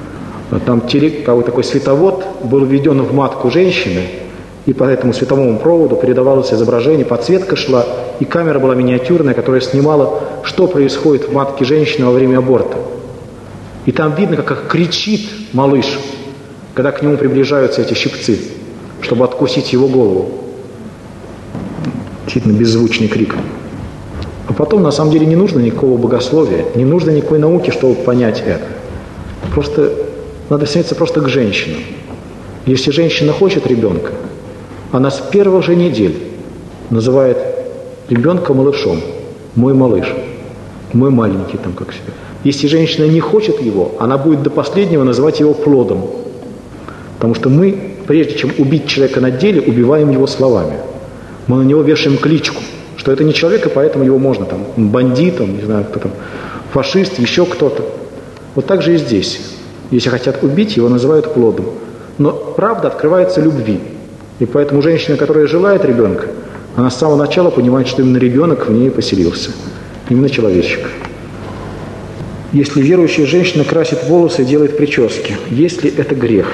[SPEAKER 1] Там такой световод был введен в матку женщины, и по этому световому проводу передавалось изображение, подсветка шла, и камера была миниатюрная, которая снимала, что происходит в матке женщины во время аборта. И там видно, как кричит малыш, когда к нему приближаются эти щипцы, чтобы откусить его голову. Действительно, беззвучный крик. А потом, на самом деле, не нужно никакого богословия, не нужно никакой науки, чтобы понять это. Просто надо сниться просто к женщинам. Если женщина хочет ребенка, она с первых же недель называет ребенка малышом. Мой малыш, мой маленький там как себя. Если женщина не хочет его, она будет до последнего называть его плодом. Потому что мы, прежде чем убить человека на деле, убиваем его словами. Мы на него вешаем кличку, что это не человек, и поэтому его можно там бандитом, не знаю, кто там, фашист, еще кто-то. Вот так же и здесь. Если хотят убить, его называют плодом. Но правда открывается любви. И поэтому женщина, которая желает ребенка, она с самого начала понимает, что именно ребенок в ней поселился. Именно человечек. Если верующая женщина красит волосы и делает прически, если это грех?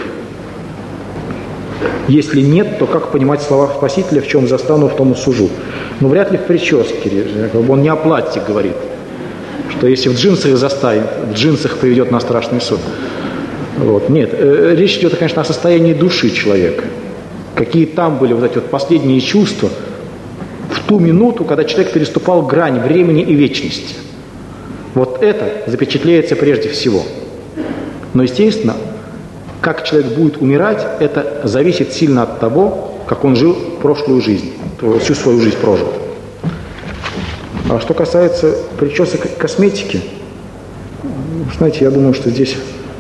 [SPEAKER 1] Если нет, то как понимать слова Спасителя, в чем застану, в том и сужу? Ну, вряд ли в прическе. Он не о платье говорит. Что если в джинсах заставит, в джинсах приведет на страшный суд. Вот. Нет, речь идет, конечно, о состоянии души человека. Какие там были вот эти вот последние чувства в ту минуту, когда человек переступал грань времени и вечности. Вот это запечатляется прежде всего. Но, естественно, как человек будет умирать, это зависит сильно от того, как он жил прошлую жизнь, всю свою жизнь прожил. А что касается причесок и косметики, знаете, я думаю, что здесь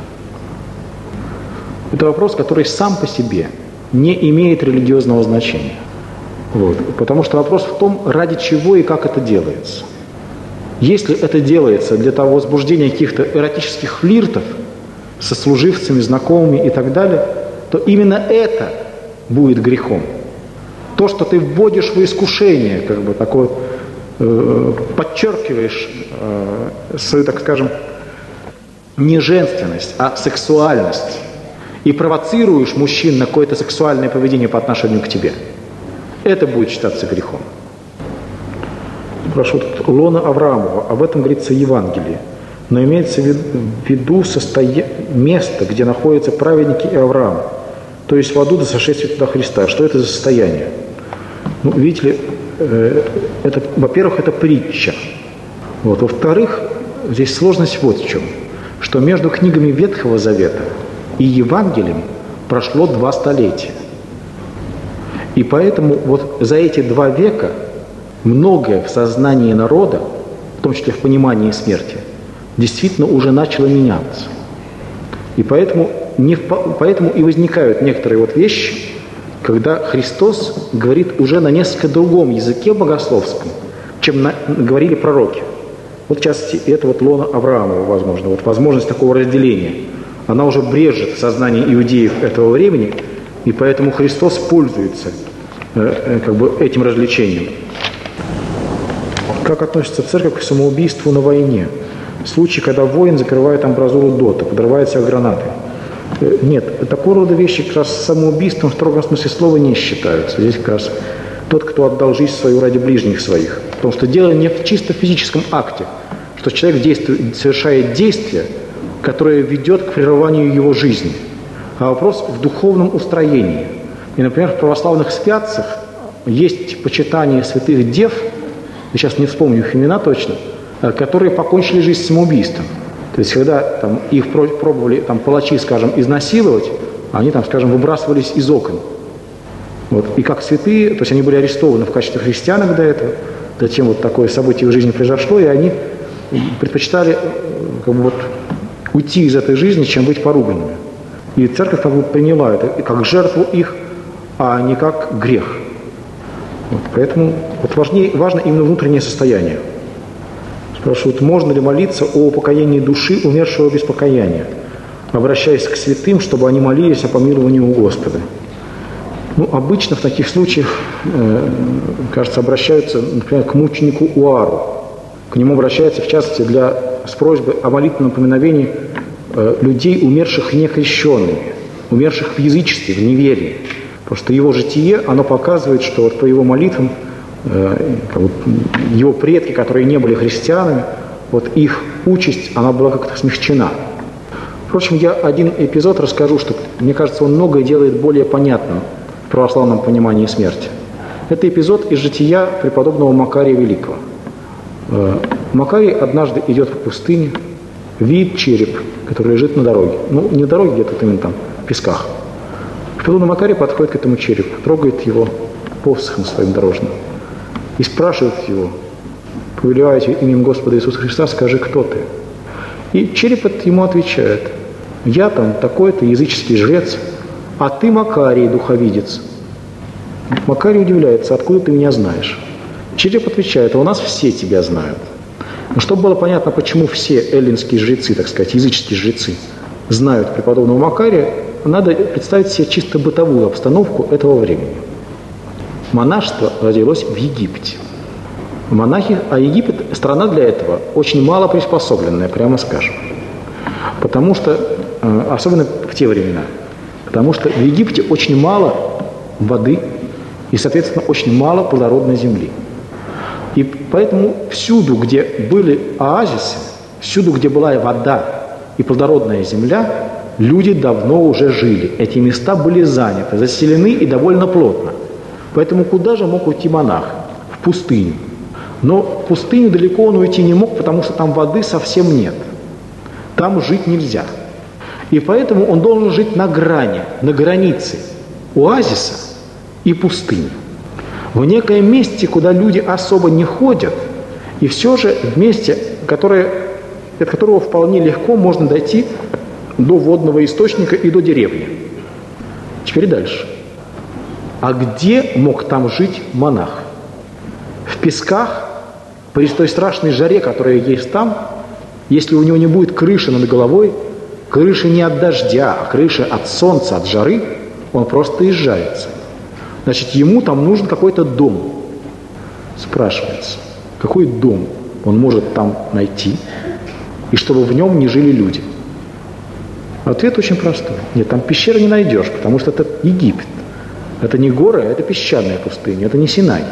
[SPEAKER 1] это вопрос, который сам по себе не имеет религиозного значения. Вот. Потому что вопрос в том, ради чего и как это делается. Если это делается для того возбуждения каких-то эротических флиртов со служивцами, знакомыми и так далее, то именно это будет грехом. То, что ты вводишь в искушение, как бы такое, подчеркиваешь свою, так скажем, не женственность, а сексуальность, и провоцируешь мужчин на какое-то сексуальное поведение по отношению к тебе, это будет считаться грехом. Прошу, тут лона Авраамова, об этом говорится в Евангелии. Но имеется в виду место, где находятся праведники и Авраам, то есть в аду до сошествия туда Христа. Что это за состояние? Ну, видите ли, во-первых, это притча. Вот. Во-вторых, здесь сложность вот в чем, что между книгами Ветхого Завета и Евангелием прошло 2 столетия. И поэтому вот за эти 2 века многое в сознании народа, в том числе в понимании смерти, действительно уже начало меняться. И поэтому и возникают некоторые вот вещи, когда Христос говорит уже на несколько другом языке богословском, чем говорили пророки. Вот, в частности, это вот лона Авраамова, возможно, вот возможность такого разделения. Она уже брежет в сознании иудеев этого времени, и поэтому Христос пользуется как бы этим развлечением. Как относится церковь к самоубийству на войне? Случай, когда воин закрывает амбразуру дота, подрывает себя гранатой. Нет, такого рода вещи как раз самоубийством в строгом смысле слова не считаются. Здесь как раз тот, кто отдал жизнь свою ради ближних своих. Потому что дело не в чисто физическом акте, что человек совершает действие, которое ведет к прерыванию его жизни, а вопрос в духовном устроении. И, например, в православных святцах есть почитание святых дев, я сейчас не вспомню их имена точно, которые покончили жизнь самоубийством. То есть, когда там, их пробовали там, палачи, скажем, изнасиловать, они, там, скажем, выбрасывались из окон. Вот. И как святые, то есть они были арестованы в качестве христианок до этого, затем вот такое событие в жизни произошло, и они предпочитали как бы, вот, уйти из этой жизни, чем быть поруганными. И церковь как бы приняла это как жертву их, а не как грех. Вот. Поэтому вот важно именно внутреннее состояние. Спрашивают, можно ли молиться о упокоении души умершего без покаяния, обращаясь к святым, чтобы они молились о помиловании у Господа. Ну, обычно в таких случаях, кажется, обращаются, например, к мученику Уару. К нему обращаются, в частности, с просьбой о молитвенном поминовении людей, умерших некрещенными, умерших в язычестве, в неверии. Потому что его житие, оно показывает, что вот по его молитвам его предки, которые не были христианами, вот их участь, она была как-то смягчена. Впрочем, я один эпизод расскажу, что, мне кажется, он многое делает более понятным в православном понимании смерти. Это эпизод из жития преподобного Макария Великого. Макарий однажды идет по пустыне, видит череп, который лежит на дороге. Ну, не на дороге, где-то именно там, в песках. Преподобный Макарий подходит к этому черепу, трогает его посохом своим дорожным и спрашивает его, повелевая именем Господа Иисуса Христа, скажи, кто ты? И череп ему отвечает, я там такой-то языческий жрец, а ты Макарий, духовидец. Макарий удивляется, откуда ты меня знаешь? Череп отвечает, а у нас все тебя знают. Но чтобы было понятно, почему все эллинские жрецы, так сказать, языческие жрецы, знают преподобного Макария, надо представить себе чисто бытовую обстановку этого времени. Монашество родилось в Египте. Монахи, а Египет – страна для этого очень мало приспособленная, прямо скажем. Потому что, особенно в те времена, потому что в Египте очень мало воды и, соответственно, очень мало плодородной земли. И поэтому всюду, где были оазисы, всюду, где была вода и плодородная земля, люди давно уже жили. Эти места были заняты, заселены и довольно плотно. Поэтому куда же мог уйти монах? В пустыню. Но в пустыню далеко он уйти не мог, потому что там воды совсем нет. Там жить нельзя. И поэтому он должен жить на грани, на границе оазиса и пустыни. В некоем месте, куда люди особо не ходят, и все же в месте, от которого вполне легко можно дойти до водного источника и до деревни. Теперь дальше. А где мог там жить монах? В песках, при той страшной жаре, которая есть там, если у него не будет крыши над головой, крыши не от дождя, а крыши от солнца, от жары, он просто изжарится. Значит, ему там нужен какой-то дом. Спрашивается, какой дом он может там найти, и чтобы в нем не жили люди? Ответ очень простой. Нет, там пещеры не найдешь, потому что это Египет. Это не горы, это песчаная пустыня, это не Синай.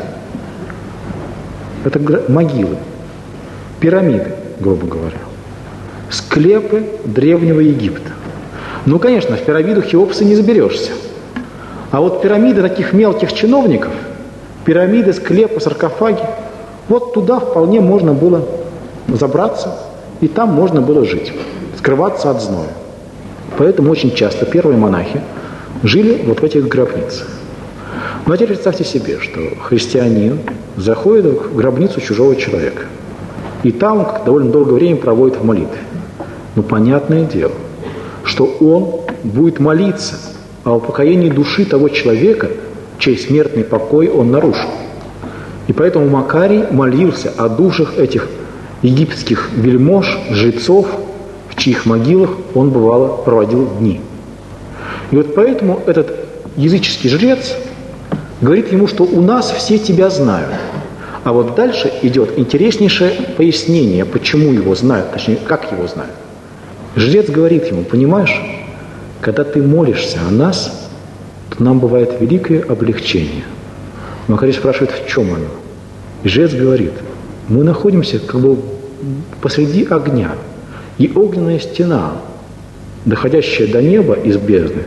[SPEAKER 1] Это могилы, пирамиды, грубо говоря. Склепы древнего Египта. Ну, конечно, в пирамиду Хеопса не заберешься. А вот пирамиды таких мелких чиновников, пирамиды, склепы, саркофаги, вот туда вполне можно было забраться, и там можно было жить, скрываться от зноя. Поэтому очень часто первые монахи жили вот в этих гробницах. Ну а теперь представьте себе, что христианин заходит в гробницу чужого человека, и там он довольно долгое время проводит в молитве. Ну, понятное дело, что он будет молиться о упокоении души того человека, чей смертный покой он нарушил. И поэтому Макарий молился о душах этих египетских вельмож, жрецов, в чьих могилах он, бывало, проводил дни. И вот поэтому этот языческий жрец говорит ему, что у нас все тебя знают. А вот дальше идет интереснейшее пояснение, почему его знают, точнее, как его знают. Жрец говорит ему, понимаешь, когда ты молишься о нас, то нам бывает великое облегчение. Макарий спрашивает, в чем оно? И жрец говорит, мы находимся как бы посреди огня, и огненная стена, доходящая до неба из бездны,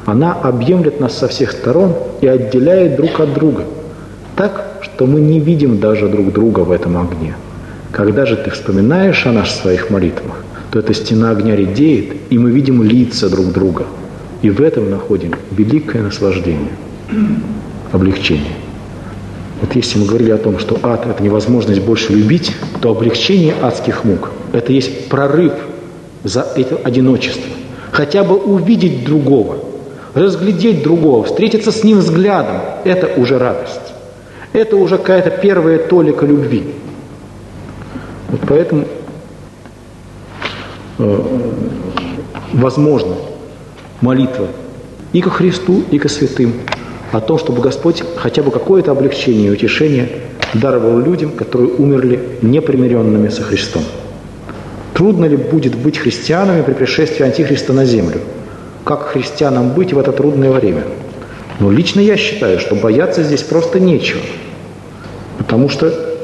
[SPEAKER 1] она объемлет нас со всех сторон и отделяет друг от друга, так, что мы не видим даже друг друга в этом огне. Когда же ты вспоминаешь о нас в своих молитвах, то эта стена огня редеет, и мы видим лица друг друга. И в этом находим великое наслаждение, облегчение. Вот если мы говорили о том, что ад – это невозможность больше любить, то облегчение адских мук – это есть прорыв за это одиночество. Хотя бы увидеть другого, разглядеть другого, встретиться с ним взглядом – это уже радость. Это уже какая-то первая толика любви. Вот поэтому возможно молитва и ко Христу, и ко святым о том, чтобы Господь хотя бы какое-то облегчение и утешение даровал людям, которые умерли непримиренными со Христом. Трудно ли будет быть христианами при пришествии Антихриста на землю? Как христианам быть в это трудное время? Но лично я считаю, что бояться здесь просто нечего. Потому что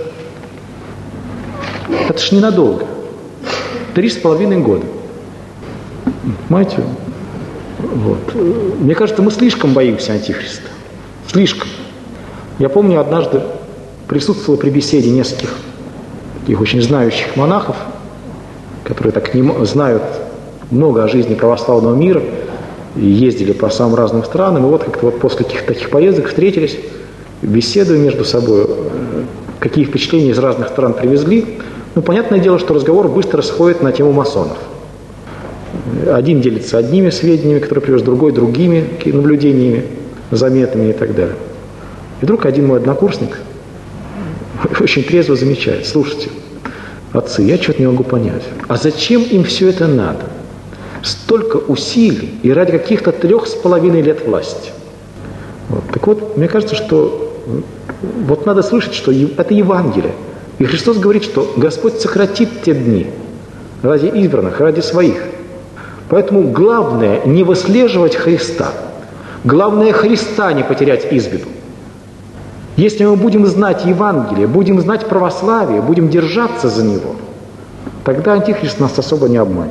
[SPEAKER 1] это ж ненадолго. 3,5 года. Понимаете? Вот. Мне кажется, мы слишком боимся Антихриста. Слишком. Я помню, однажды присутствовал при беседе нескольких таких очень знающих монахов, которые так знают много о жизни православного мира и ездили по самым разным странам. И вот как-то вот после каких-то таких поездок встретились, беседуя между собой, какие впечатления из разных стран привезли. Ну, понятное дело, что разговор быстро сходит на тему масонов. Один делится одними сведениями, которые привез, другой другими наблюдениями, заметами и так далее. И вдруг один мой однокурсник очень трезво замечает: слушайте, отцы, я что-то не могу понять, а зачем им все это надо? Столько усилий и ради каких-то 3,5 лет власти. Вот. Так вот, мне кажется, что вот надо слышать, что это Евангелие. И Христос говорит, что Господь сократит те дни ради избранных, ради своих. Поэтому главное не выслеживать Христа. Главное Христа не потерять из виду. Если мы будем знать Евангелие, будем знать православие, будем держаться за него, тогда Антихрист нас особо не обманет.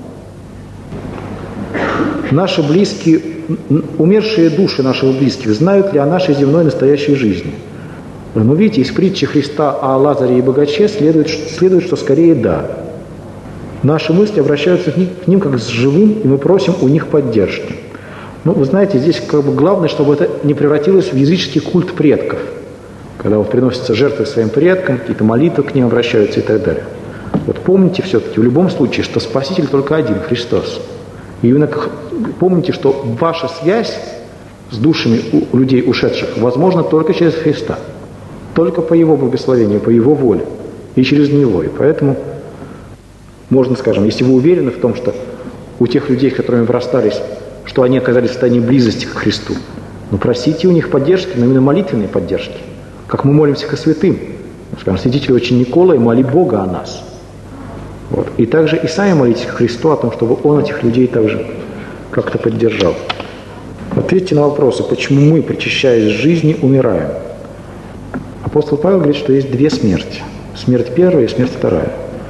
[SPEAKER 1] Наши близкие, умершие души наших близких знают ли о нашей земной настоящей жизни? Ну, видите, из притчи Христа о Лазаре и богаче следует, что скорее да. Наши мысли обращаются к ним как с живым, и мы просим у них поддержки. Ну, вы знаете, здесь как бы главное, чтобы это не превратилось в языческий культ предков, когда вот приносятся жертвы своим предкам, какие-то молитвы к ним обращаются и так далее. Вот помните все-таки в любом случае, что Спаситель только один, Христос. И именно помните, что ваша связь с душами у людей ушедших возможна только через Христа. Только по Его благословению, по Его воле и через Него. И поэтому можно, скажем, если вы уверены в том, что у тех людей, с которыми вы расстались, что они оказались в состоянии близости к Христу, но просите у них поддержки, но именно молитвенной поддержки. Как мы молимся ко святым. Скажем, святителю отче Николай, моли Бога о нас. Вот. И также и сами молитесь к Христу о том, чтобы Он этих людей также как-то поддержал. Ответьте на вопросы, почему мы, причащаясь жизни, умираем. Апостол Павел говорит, что есть две смерти. Смерть первая и смерть вторая.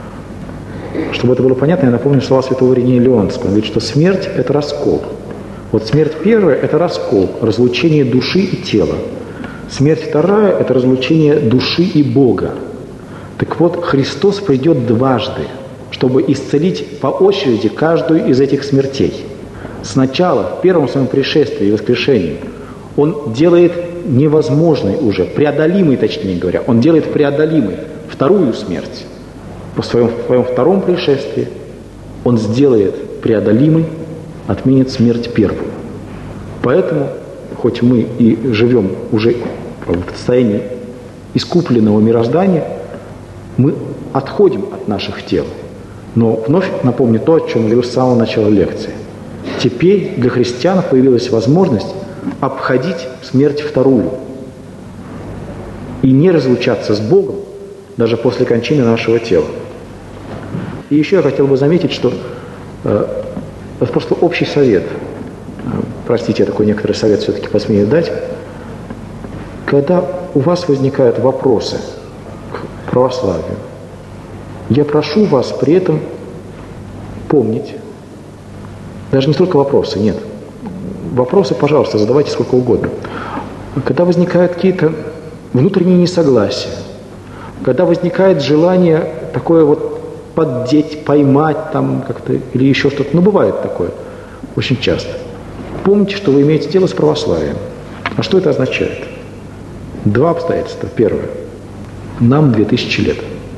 [SPEAKER 1] Чтобы это было понятно, я напомню слова святого Иринея Леонского. Он говорит, что смерть – это раскол. Вот смерть первая – это раскол, разлучение души и тела. Смерть вторая – это разлучение души и Бога. Так вот, Христос придет дважды, чтобы исцелить по очереди каждую из этих смертей. Сначала, в первом своем пришествии и воскрешении, Он делает невозможной уже, преодолимой, точнее говоря, Он делает преодолимой вторую смерть. По своем втором пришествии Он сделает преодолимой, отменит смерть первую. Поэтому, хоть мы и живем уже в состоянии искупленного мироздания, мы отходим от наших тел. Но вновь напомню то, о чем я говорил с самого начала лекции. Теперь для христиан появилась возможность обходить смерть вторую и не разлучаться с Богом даже после кончины нашего тела. И еще я хотел бы заметить, что это просто общий совет. Простите, я такой некоторый совет все-таки посмею дать. Когда у вас возникают вопросы к православию, я прошу вас при этом помнить, даже не столько вопросы, нет, вопросы, пожалуйста, задавайте сколько угодно. Когда возникают какие-то внутренние несогласия, когда возникает желание такое вот поддеть, поймать там как-то или еще что-то, ну бывает такое очень часто. Помните, что вы имеете дело с православием. А что это означает? Два обстоятельства. Первое. Нам 2000 лет.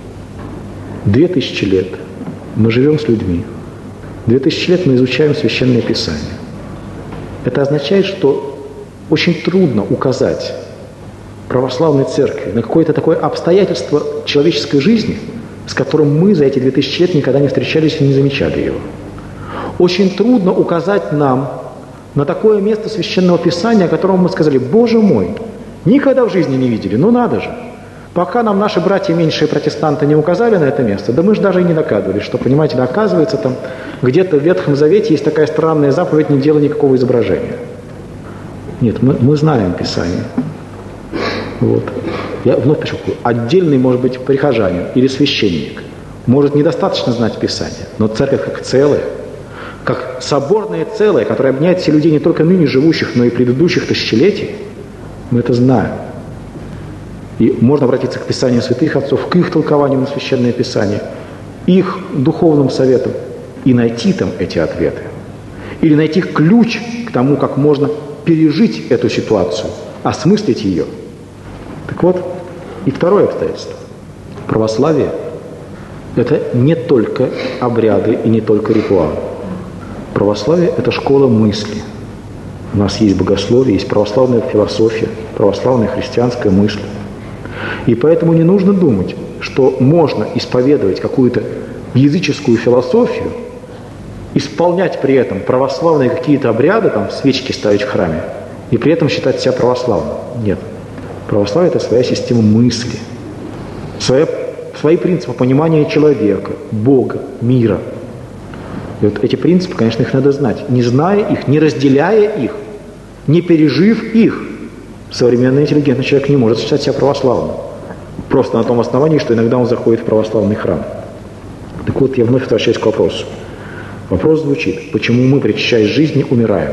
[SPEAKER 1] 2000 лет мы живем с людьми. 2000 лет мы изучаем Священное Писание. Это означает, что очень трудно указать православной церкви на какое-то такое обстоятельство человеческой жизни, с которым мы за эти 2000 лет никогда не встречались и не замечали его. Очень трудно указать нам на такое место Священного Писания, о котором мы сказали: «Боже мой, никогда в жизни не видели, ну надо же». Пока нам наши братья меньшие протестанты не указали на это место, да мы же даже и не догадывались, что, понимаете, да, оказывается, там где-то в Ветхом Завете есть такая странная заповедь: не делай никакого изображения. Нет, мы знаем Писание. Вот. Я вновь подчеркиваю, отдельный, может быть, прихожанин или священник может недостаточно знать Писание, но церковь как целое, как соборное целое, которое объединяет все людей не только ныне живущих, но и предыдущих тысячелетий, мы это знаем. И можно обратиться к Писанию святых отцов, к их толкованию на Священное Писание, их духовным советам и найти там эти ответы. Или найти ключ к тому, как можно пережить эту ситуацию, осмыслить ее. Так вот, и второе обстоятельство. Православие – это не только обряды и не только ритуалы. Православие – это школа мысли. У нас есть богословие, есть православная философия, православная христианская мысль. И поэтому не нужно думать, что можно исповедовать какую-то языческую философию, исполнять при этом православные какие-то обряды, там, свечки ставить в храме, и при этом считать себя православным. Нет. Православие – это своя система мысли, свои принципы понимания человека, Бога, мира. И вот эти принципы, конечно, их надо знать. Не зная их, не разделяя их, не пережив их, современный интеллигентный человек не может считать себя православным. Просто на том основании, что иногда он заходит в православный храм. Так вот, я вновь возвращаюсь к вопросу. Вопрос звучит: почему мы, причащаясь жизни, умираем?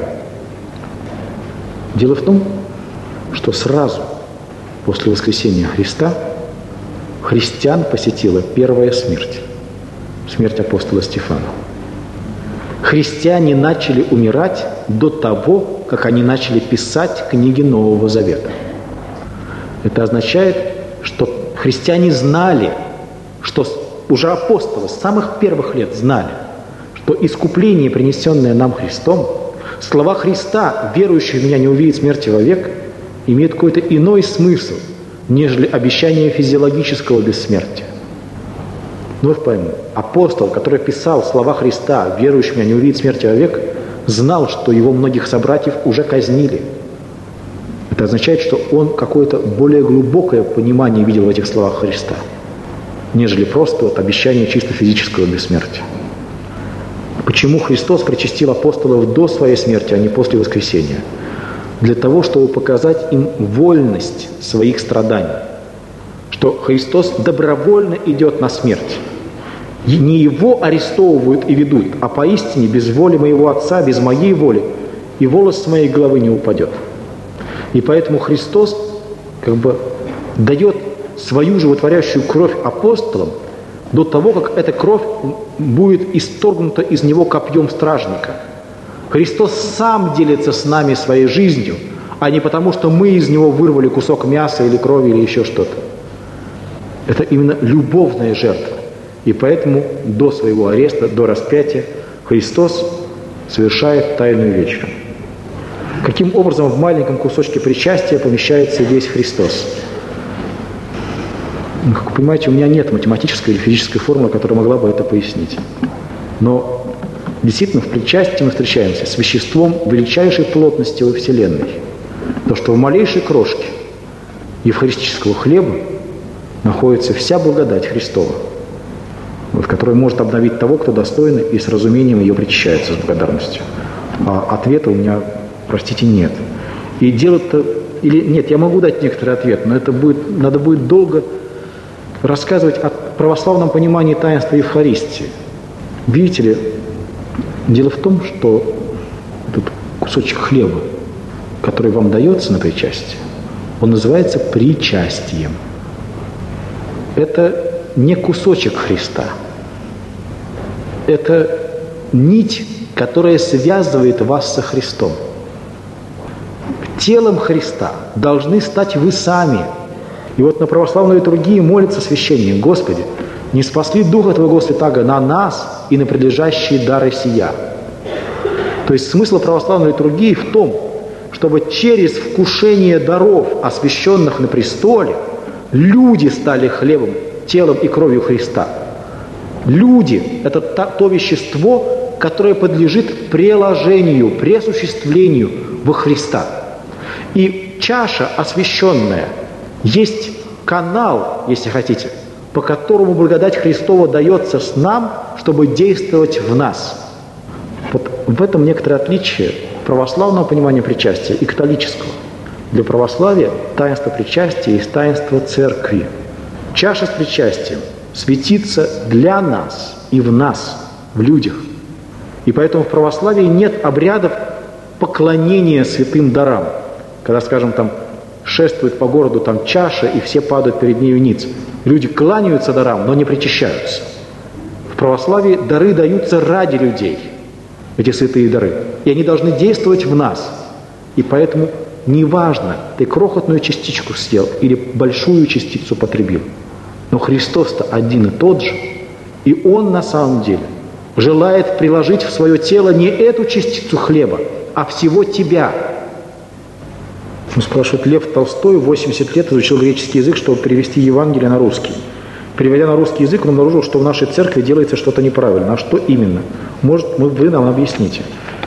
[SPEAKER 1] Дело в том, что сразу после воскресения Христа христиан посетила первая смерть. Смерть апостола Стефана. Христиане начали умирать до того, как они начали писать книги Нового Завета. Это означает, что христиане знали, что уже апостолы с самых первых лет знали, что искупление, принесенное нам Христом, слова Христа, верующий в меня не увидит смерти вовек, имеют какой-то иной смысл, нежели обещание физиологического бессмертия. Вновь пойму, апостол, который писал слова Христа, верующий в меня не увидит смерти вовек, знал, что его многих собратьев уже казнили. Это означает, что он какое-то более глубокое понимание видел в этих словах Христа, нежели просто вот обещание чисто физического бессмертия. Почему Христос причастил апостолов до своей смерти, а не после воскресения? Для того, чтобы показать им вольность своих страданий. Что Христос добровольно идет на смерть. И не Его арестовывают и ведут, а поистине без воли моего Отца, без моей воли, и волос с моей головы не упадет. И поэтому Христос как бы дает свою животворящую кровь апостолам до того, как эта кровь будет исторгнута из него копьем стражника. Христос сам делится с нами своей жизнью, а не потому, что мы из него вырвали кусок мяса или крови или еще что-то. Это именно любовная жертва. И поэтому до своего ареста, до распятия Христос совершает Тайную вечерю. Каким образом в маленьком кусочке причастия помещается весь Христос? Как вы понимаете, у меня нет математической или физической формулы, которая могла бы это пояснить. Но действительно в причастии мы встречаемся с веществом величайшей плотности во Вселенной. То, что в малейшей крошке евхаристического хлеба находится вся благодать Христова, вот, которая может обновить того, кто достойно и с разумением ее причащается с благодарностью. А ответа у меня, простите, нет. И дело-то... Или нет, я могу дать некоторый ответ, но это надо будет долго рассказывать о православном понимании таинства Евхаристии. Видите ли, дело в том, что этот кусочек хлеба, который вам дается на причастие, он называется причастием. Это не кусочек Христа. Это нить, которая связывает вас со Христом. Телом Христа должны стать вы сами. И вот на православной литургии молится священник: Господи, не спасли Духа Твоего Святаго на нас и на предлежащие дары сия. То есть смысл православной литургии в том, чтобы через вкушение даров, освященных на престоле, люди стали хлебом, телом и кровью Христа. Люди – это то вещество, которое подлежит преложению, пресуществлению во Христа. И чаша освященная есть канал, если хотите, по которому благодать Христова дается с нам, чтобы действовать в нас. Вот в этом некоторое отличие православного понимания причастия и католического. Для православия таинство причастия есть таинство церкви. Чаша с причастием светится для нас и в нас, в людях. И поэтому в православии нет обрядов поклонения святым дарам. Когда, скажем, там шествует по городу там чаша, и все падают перед нею ниц. Люди кланяются дарам, но не причащаются. В православии дары даются ради людей, эти святые дары. И они должны действовать в нас. И поэтому неважно, ты крохотную частичку съел или большую частицу потребил. Но Христос-то один и тот же. И Он на самом деле желает приложить в свое тело не эту частицу хлеба, а всего тебя. Спрашивает Лев Толстой, 80 лет изучил греческий язык, чтобы перевести Евангелие на русский. Переводя на русский язык, он обнаружил, что в нашей церкви делается что-то неправильно. А что именно? Может, вы нам объясните?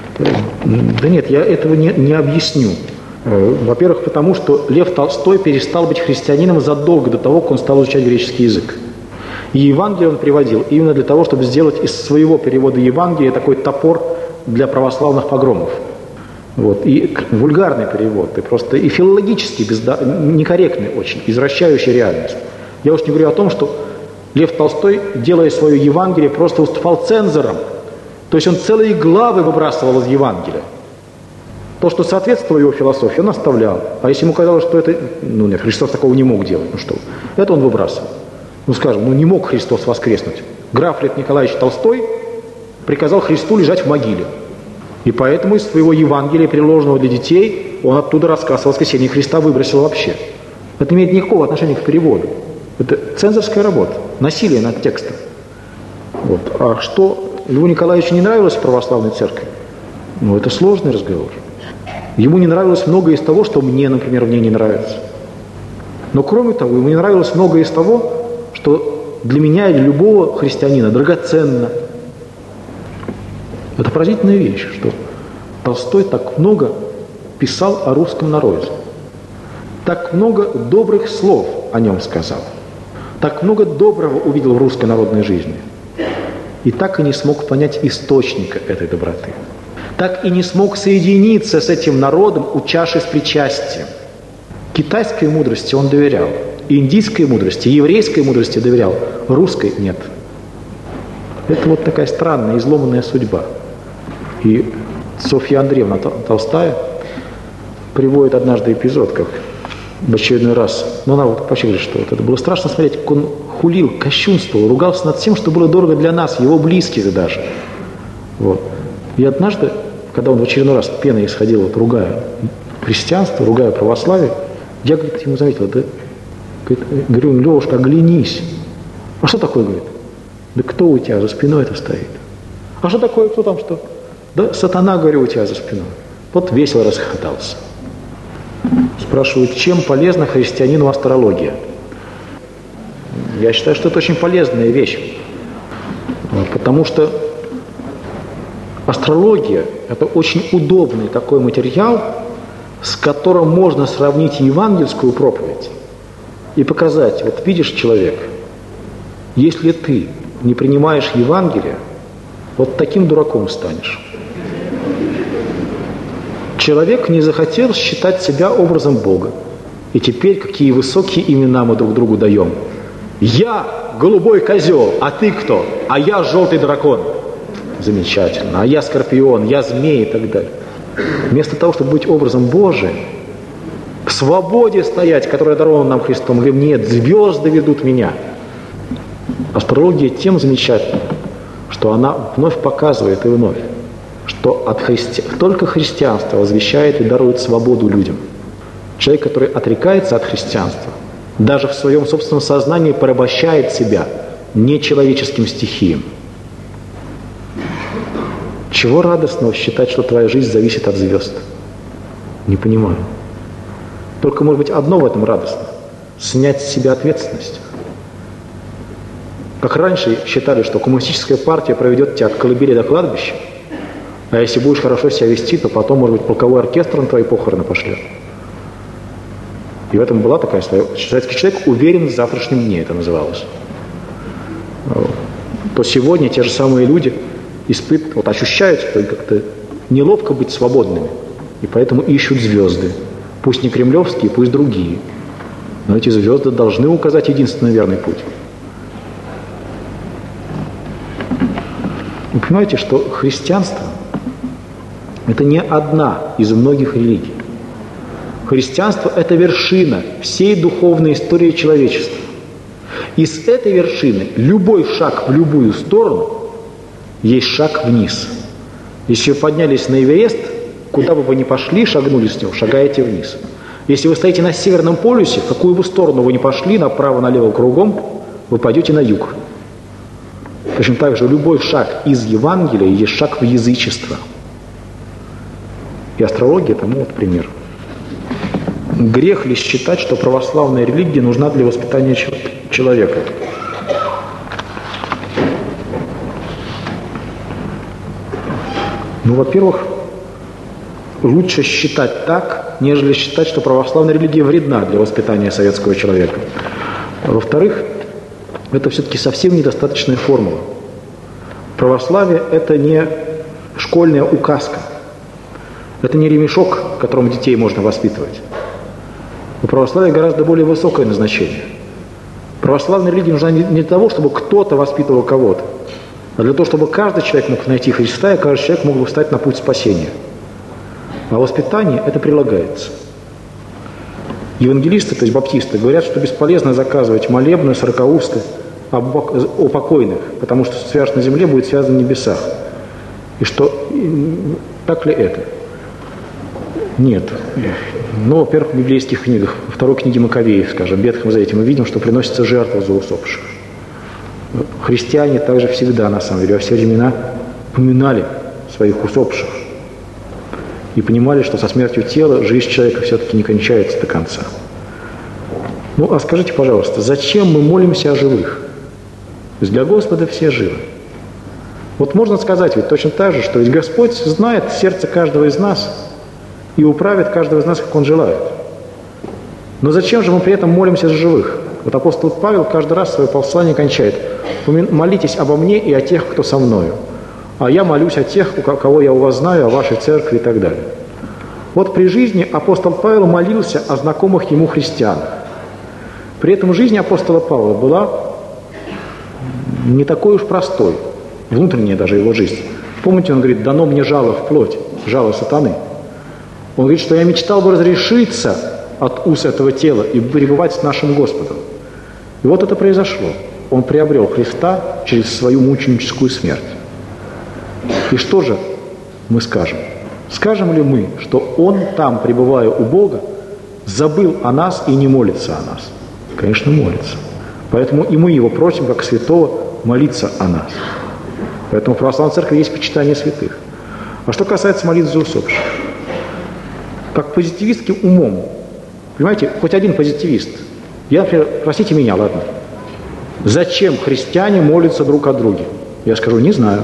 [SPEAKER 1] Да нет, я этого не объясню. Во-первых, потому что Лев Толстой перестал быть христианином задолго до того, как он стал изучать греческий язык. И Евангелие он приводил именно для того, чтобы сделать из своего перевода Евангелия такой топор для православных погромов. Вот. И вульгарный перевод, и филологически некорректный очень, извращающий реальность. Я уж не говорю о том, что Лев Толстой, делая свое Евангелие, просто выступал цензором. То есть он целые главы выбрасывал из Евангелия. То, что соответствовало его философии, он оставлял. А если ему казалось, что это... нет, Христос такого не мог делать. Это он выбрасывал. Скажем, не мог Христос воскреснуть. Граф Лев Николаевич Толстой приказал Христу лежать в могиле. И поэтому из своего Евангелия, приложенного для детей, он оттуда рассказ о воскресении Христа выбросил вообще. Это не имеет никакого отношения к переводу. Это цензорская работа, насилие над текстом. Вот. А что Льву Николаевичу не нравилось в православной церкви? Это сложный разговор. Ему не нравилось многое из того, что мне, например, в ней не нравится. Но кроме того, ему не нравилось многое из того, что для меня или любого христианина драгоценно. Это поразительная вещь, что Толстой так много писал о русском народе. Так много добрых слов о нем сказал. Так много доброго увидел в русской народной жизни. И так и не смог понять источника этой доброты. Так и не смог соединиться с этим народом у чаши с причастием. Китайской мудрости он доверял, индийской мудрости, еврейской мудрости доверял, русской нет. Это вот такая странная, изломанная судьба. И Софья Андреевна Толстая приводит однажды эпизод, как в очередной раз. Она вообще говорит, что это было страшно смотреть, как он хулил, кощунствовал, ругался над всем, что было дорого для нас, его близких даже. Вот. И однажды, когда он в очередной раз пеной исходил, ругая христианство, ругая православие, я, говорит, ему заметил, говорю, Левушка, оглянись. А что такое, говорит? Да кто у тебя за спиной это стоит? А что такое, кто там что? Да сатана, говорю, у тебя за спиной. Вот весело расхохотался. Спрашивают, чем полезна христианину астрология? Я считаю, что это очень полезная вещь. Потому что астрология – это очень удобный такой материал, с которым можно сравнить евангельскую проповедь и показать, вот видишь, человек, если ты не принимаешь Евангелие, вот таким дураком станешь. Человек не захотел считать себя образом Бога. И теперь какие высокие имена мы друг другу даем. Я голубой козел, а ты кто? А я желтый дракон. Замечательно. А я скорпион, я змей и так далее. Вместо того, чтобы быть образом Божиим, в свободе стоять, которая дарована нам Христом, говорим, нет, звезды ведут меня. Астрология тем замечательна, что она вновь показывает и вновь, что только христианство возвещает и дарует свободу людям. Человек, который отрекается от христианства, даже в своем собственном сознании порабощает себя нечеловеческим стихиям. Чего радостного считать, что твоя жизнь зависит от звезд? Не понимаю. Только, может быть, одно в этом радостно – снять с себя ответственность. Как раньше считали, что коммунистическая партия проведет тебя от колыбели до кладбища, а если будешь хорошо себя вести, то потом, может быть, полковой оркестр на твои похороны пошлет. И в этом была такая своя... Советский человек уверен в завтрашнем дне, это называлось. То сегодня те же самые люди ощущают, что как-то неловко быть свободными, и поэтому ищут звезды. Пусть не кремлевские, пусть другие. Но эти звезды должны указать единственный верный путь. Вы понимаете, что христианство – это не одна из многих религий. Христианство – это вершина всей духовной истории человечества. И с этой вершины любой шаг в любую сторону есть шаг вниз. Если вы поднялись на Эверест, куда бы вы ни пошли, шагнули с него, шагаете вниз. Если вы стоите на Северном полюсе, в какую бы сторону вы ни пошли, направо, налево, кругом, вы пойдете на юг. Точно так же любой шаг из Евангелия есть шаг в язычество. И астрология тому вот пример. Грех ли считать, что православная религия нужна для воспитания человека? Ну, во-первых, лучше считать так, нежели считать, что православная религия вредна для воспитания советского человека. Во-вторых, это все-таки совсем недостаточная формула. Православие – это не школьная указка. Это не ремешок, которым детей можно воспитывать. У православия гораздо более высокое назначение. Православная религия нужна не для того, чтобы кто-то воспитывал кого-то, а для того, чтобы каждый человек мог найти Христа, и каждый человек мог бы встать на путь спасения. А воспитание это прилагается. Евангелисты, то есть баптисты, говорят, что бесполезно заказывать молебны, сорокаусты о покойных, потому что свяжешь на земле, будет связано в небесах. И что, так ли это? Нет. Но, во-первых, в библейских книгах, во второй книге Маковеев, скажем, в Ветхом Завете мы видим, что приносится жертва за усопших. Христиане также всегда, на самом деле, во все времена поминали своих усопших и понимали, что со смертью тела жизнь человека все-таки не кончается до конца. Ну, а скажите, пожалуйста, зачем мы молимся о живых? То есть для Господа все живы. Вот можно сказать ведь точно так же, что ведь Господь знает сердце каждого из нас и управит каждого из нас, как Он желает. Но зачем же мы при этом молимся за живых? Вот апостол Павел каждый раз свое послание кончает. «Молитесь обо мне и о тех, кто со мною. А я молюсь о тех, кого я уважаю, о вашей церкви» и так далее. Вот при жизни апостол Павел молился о знакомых ему христианах. При этом жизнь апостола Павла была не такой уж простой, внутренняя даже его жизнь. Помните, он говорит: «Дано мне жало в плоть, жало сатаны». Он говорит, что я мечтал бы разрешиться от уз этого тела и пребывать с нашим Господом. И вот это произошло. Он приобрел Христа через свою мученическую смерть. И что же мы скажем? Скажем ли мы, что Он там, пребывая у Бога, забыл о нас и не молится о нас? Конечно, молится. Поэтому и мы Его просим, как святого, молиться о нас. Поэтому в православной церкви есть почитание святых. А что касается молитв за усопших? Как позитивистским умом, понимаете, хоть один позитивист, я, например, простите меня, ладно, зачем христиане молятся друг о друге? Я скажу: не знаю.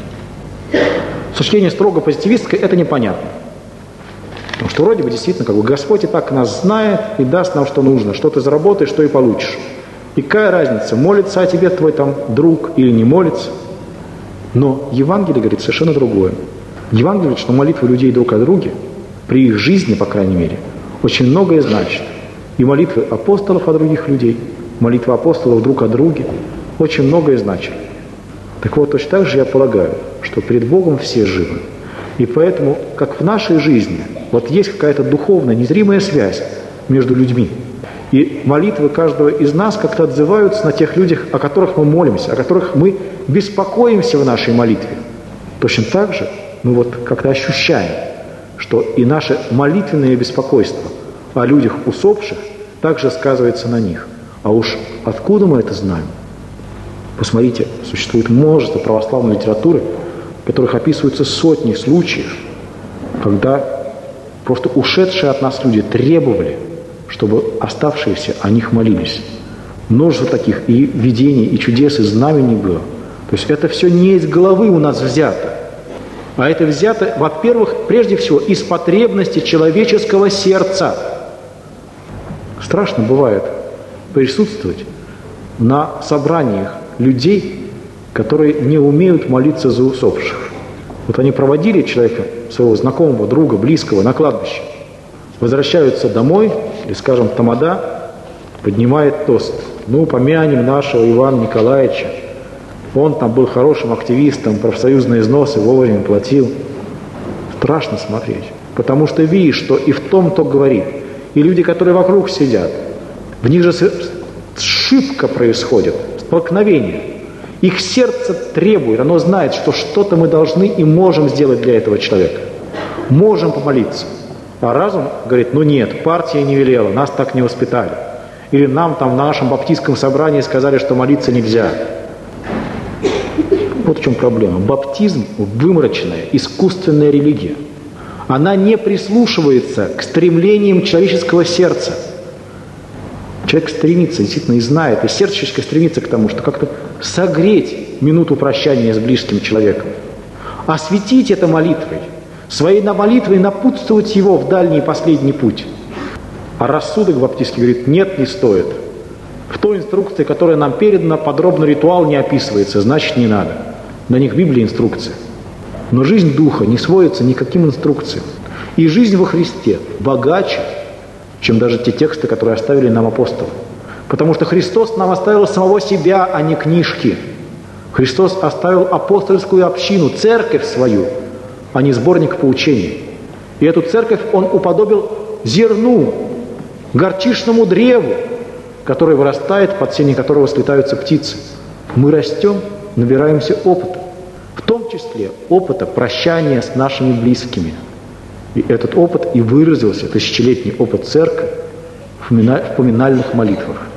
[SPEAKER 1] С точки зрения строго позитивистской это непонятно. Потому что вроде бы действительно, как бы Господь и так нас знает и даст нам, что нужно. Что ты заработаешь, что и получишь. И какая разница, молится о тебе твой там друг или не молится? Но Евангелие говорит совершенно другое. Евангелие говорит, что молитвы людей друг о друге, при их жизни, по крайней мере, очень многое значит. И молитвы апостолов о других людей, молитвы апостолов друг о друге очень многое значили. Так вот, точно так же я полагаю, что перед Богом все живы. И поэтому, как в нашей жизни, вот есть какая-то духовная, незримая связь между людьми. И молитвы каждого из нас как-то отзываются на тех людях, о которых мы молимся, о которых мы беспокоимся в нашей молитве. Точно так же мы вот как-то ощущаем, что и наше молитвенное беспокойство о людях усопших также сказывается на них. А уж откуда мы это знаем? Посмотрите, существует множество православной литературы, в которых описываются сотни случаев, когда просто ушедшие от нас люди требовали, чтобы оставшиеся о них молились. Множество таких и видений, и чудес, и знамений было. То есть это все не из головы у нас взято, а это взято, во-первых, прежде всего, из потребности человеческого сердца. Страшно бывает присутствовать на собраниях людей, которые не умеют молиться за усопших. Вот они проводили человека, своего знакомого, друга, близкого на кладбище, возвращаются домой, или, скажем, тамада поднимает тост. Ну, помянем нашего Ивана Николаевича. Он там был хорошим активистом, профсоюзные взносы вовремя платил. Страшно смотреть, потому что видишь, что и в том, кто говорит, и люди, которые вокруг сидят, в них же сшибка происходит, столкновение. Их сердце требует, оно знает, что что-то мы должны и можем сделать для этого человека. Можем помолиться. А разум говорит, ну нет, партия не велела, нас так не воспитали. Или нам там на нашем баптистском собрании сказали, что молиться нельзя. Вот в чем проблема. Баптизм – выморочная, искусственная религия. Она не прислушивается к стремлениям человеческого сердца. Человек стремится, действительно, и знает, и сердце человеческое стремится к тому, что как-то согреть минуту прощания с близким человеком, осветить это молитвой, своей молитвой напутствовать его в дальний и последний путь. А рассудок баптистский говорит, нет, не стоит. В той инструкции, которая нам передана, подробно ритуал не описывается, значит, не надо. На них в Библии инструкция. Но жизнь Духа не сводится никаким инструкциям. И жизнь во Христе богаче, чем даже те тексты, которые оставили нам апостолы. Потому что Христос нам оставил самого себя, а не книжки. Христос оставил апостольскую общину, церковь свою, а не сборник поучений. И эту церковь Он уподобил зерну, горчичному древу, которое вырастает, под сенью которого слетаются птицы. Мы растем, набираемся опыта, в том числе опыта прощания с нашими близкими. И этот опыт и выразился, тысячелетний опыт церкви, в поминальных молитвах.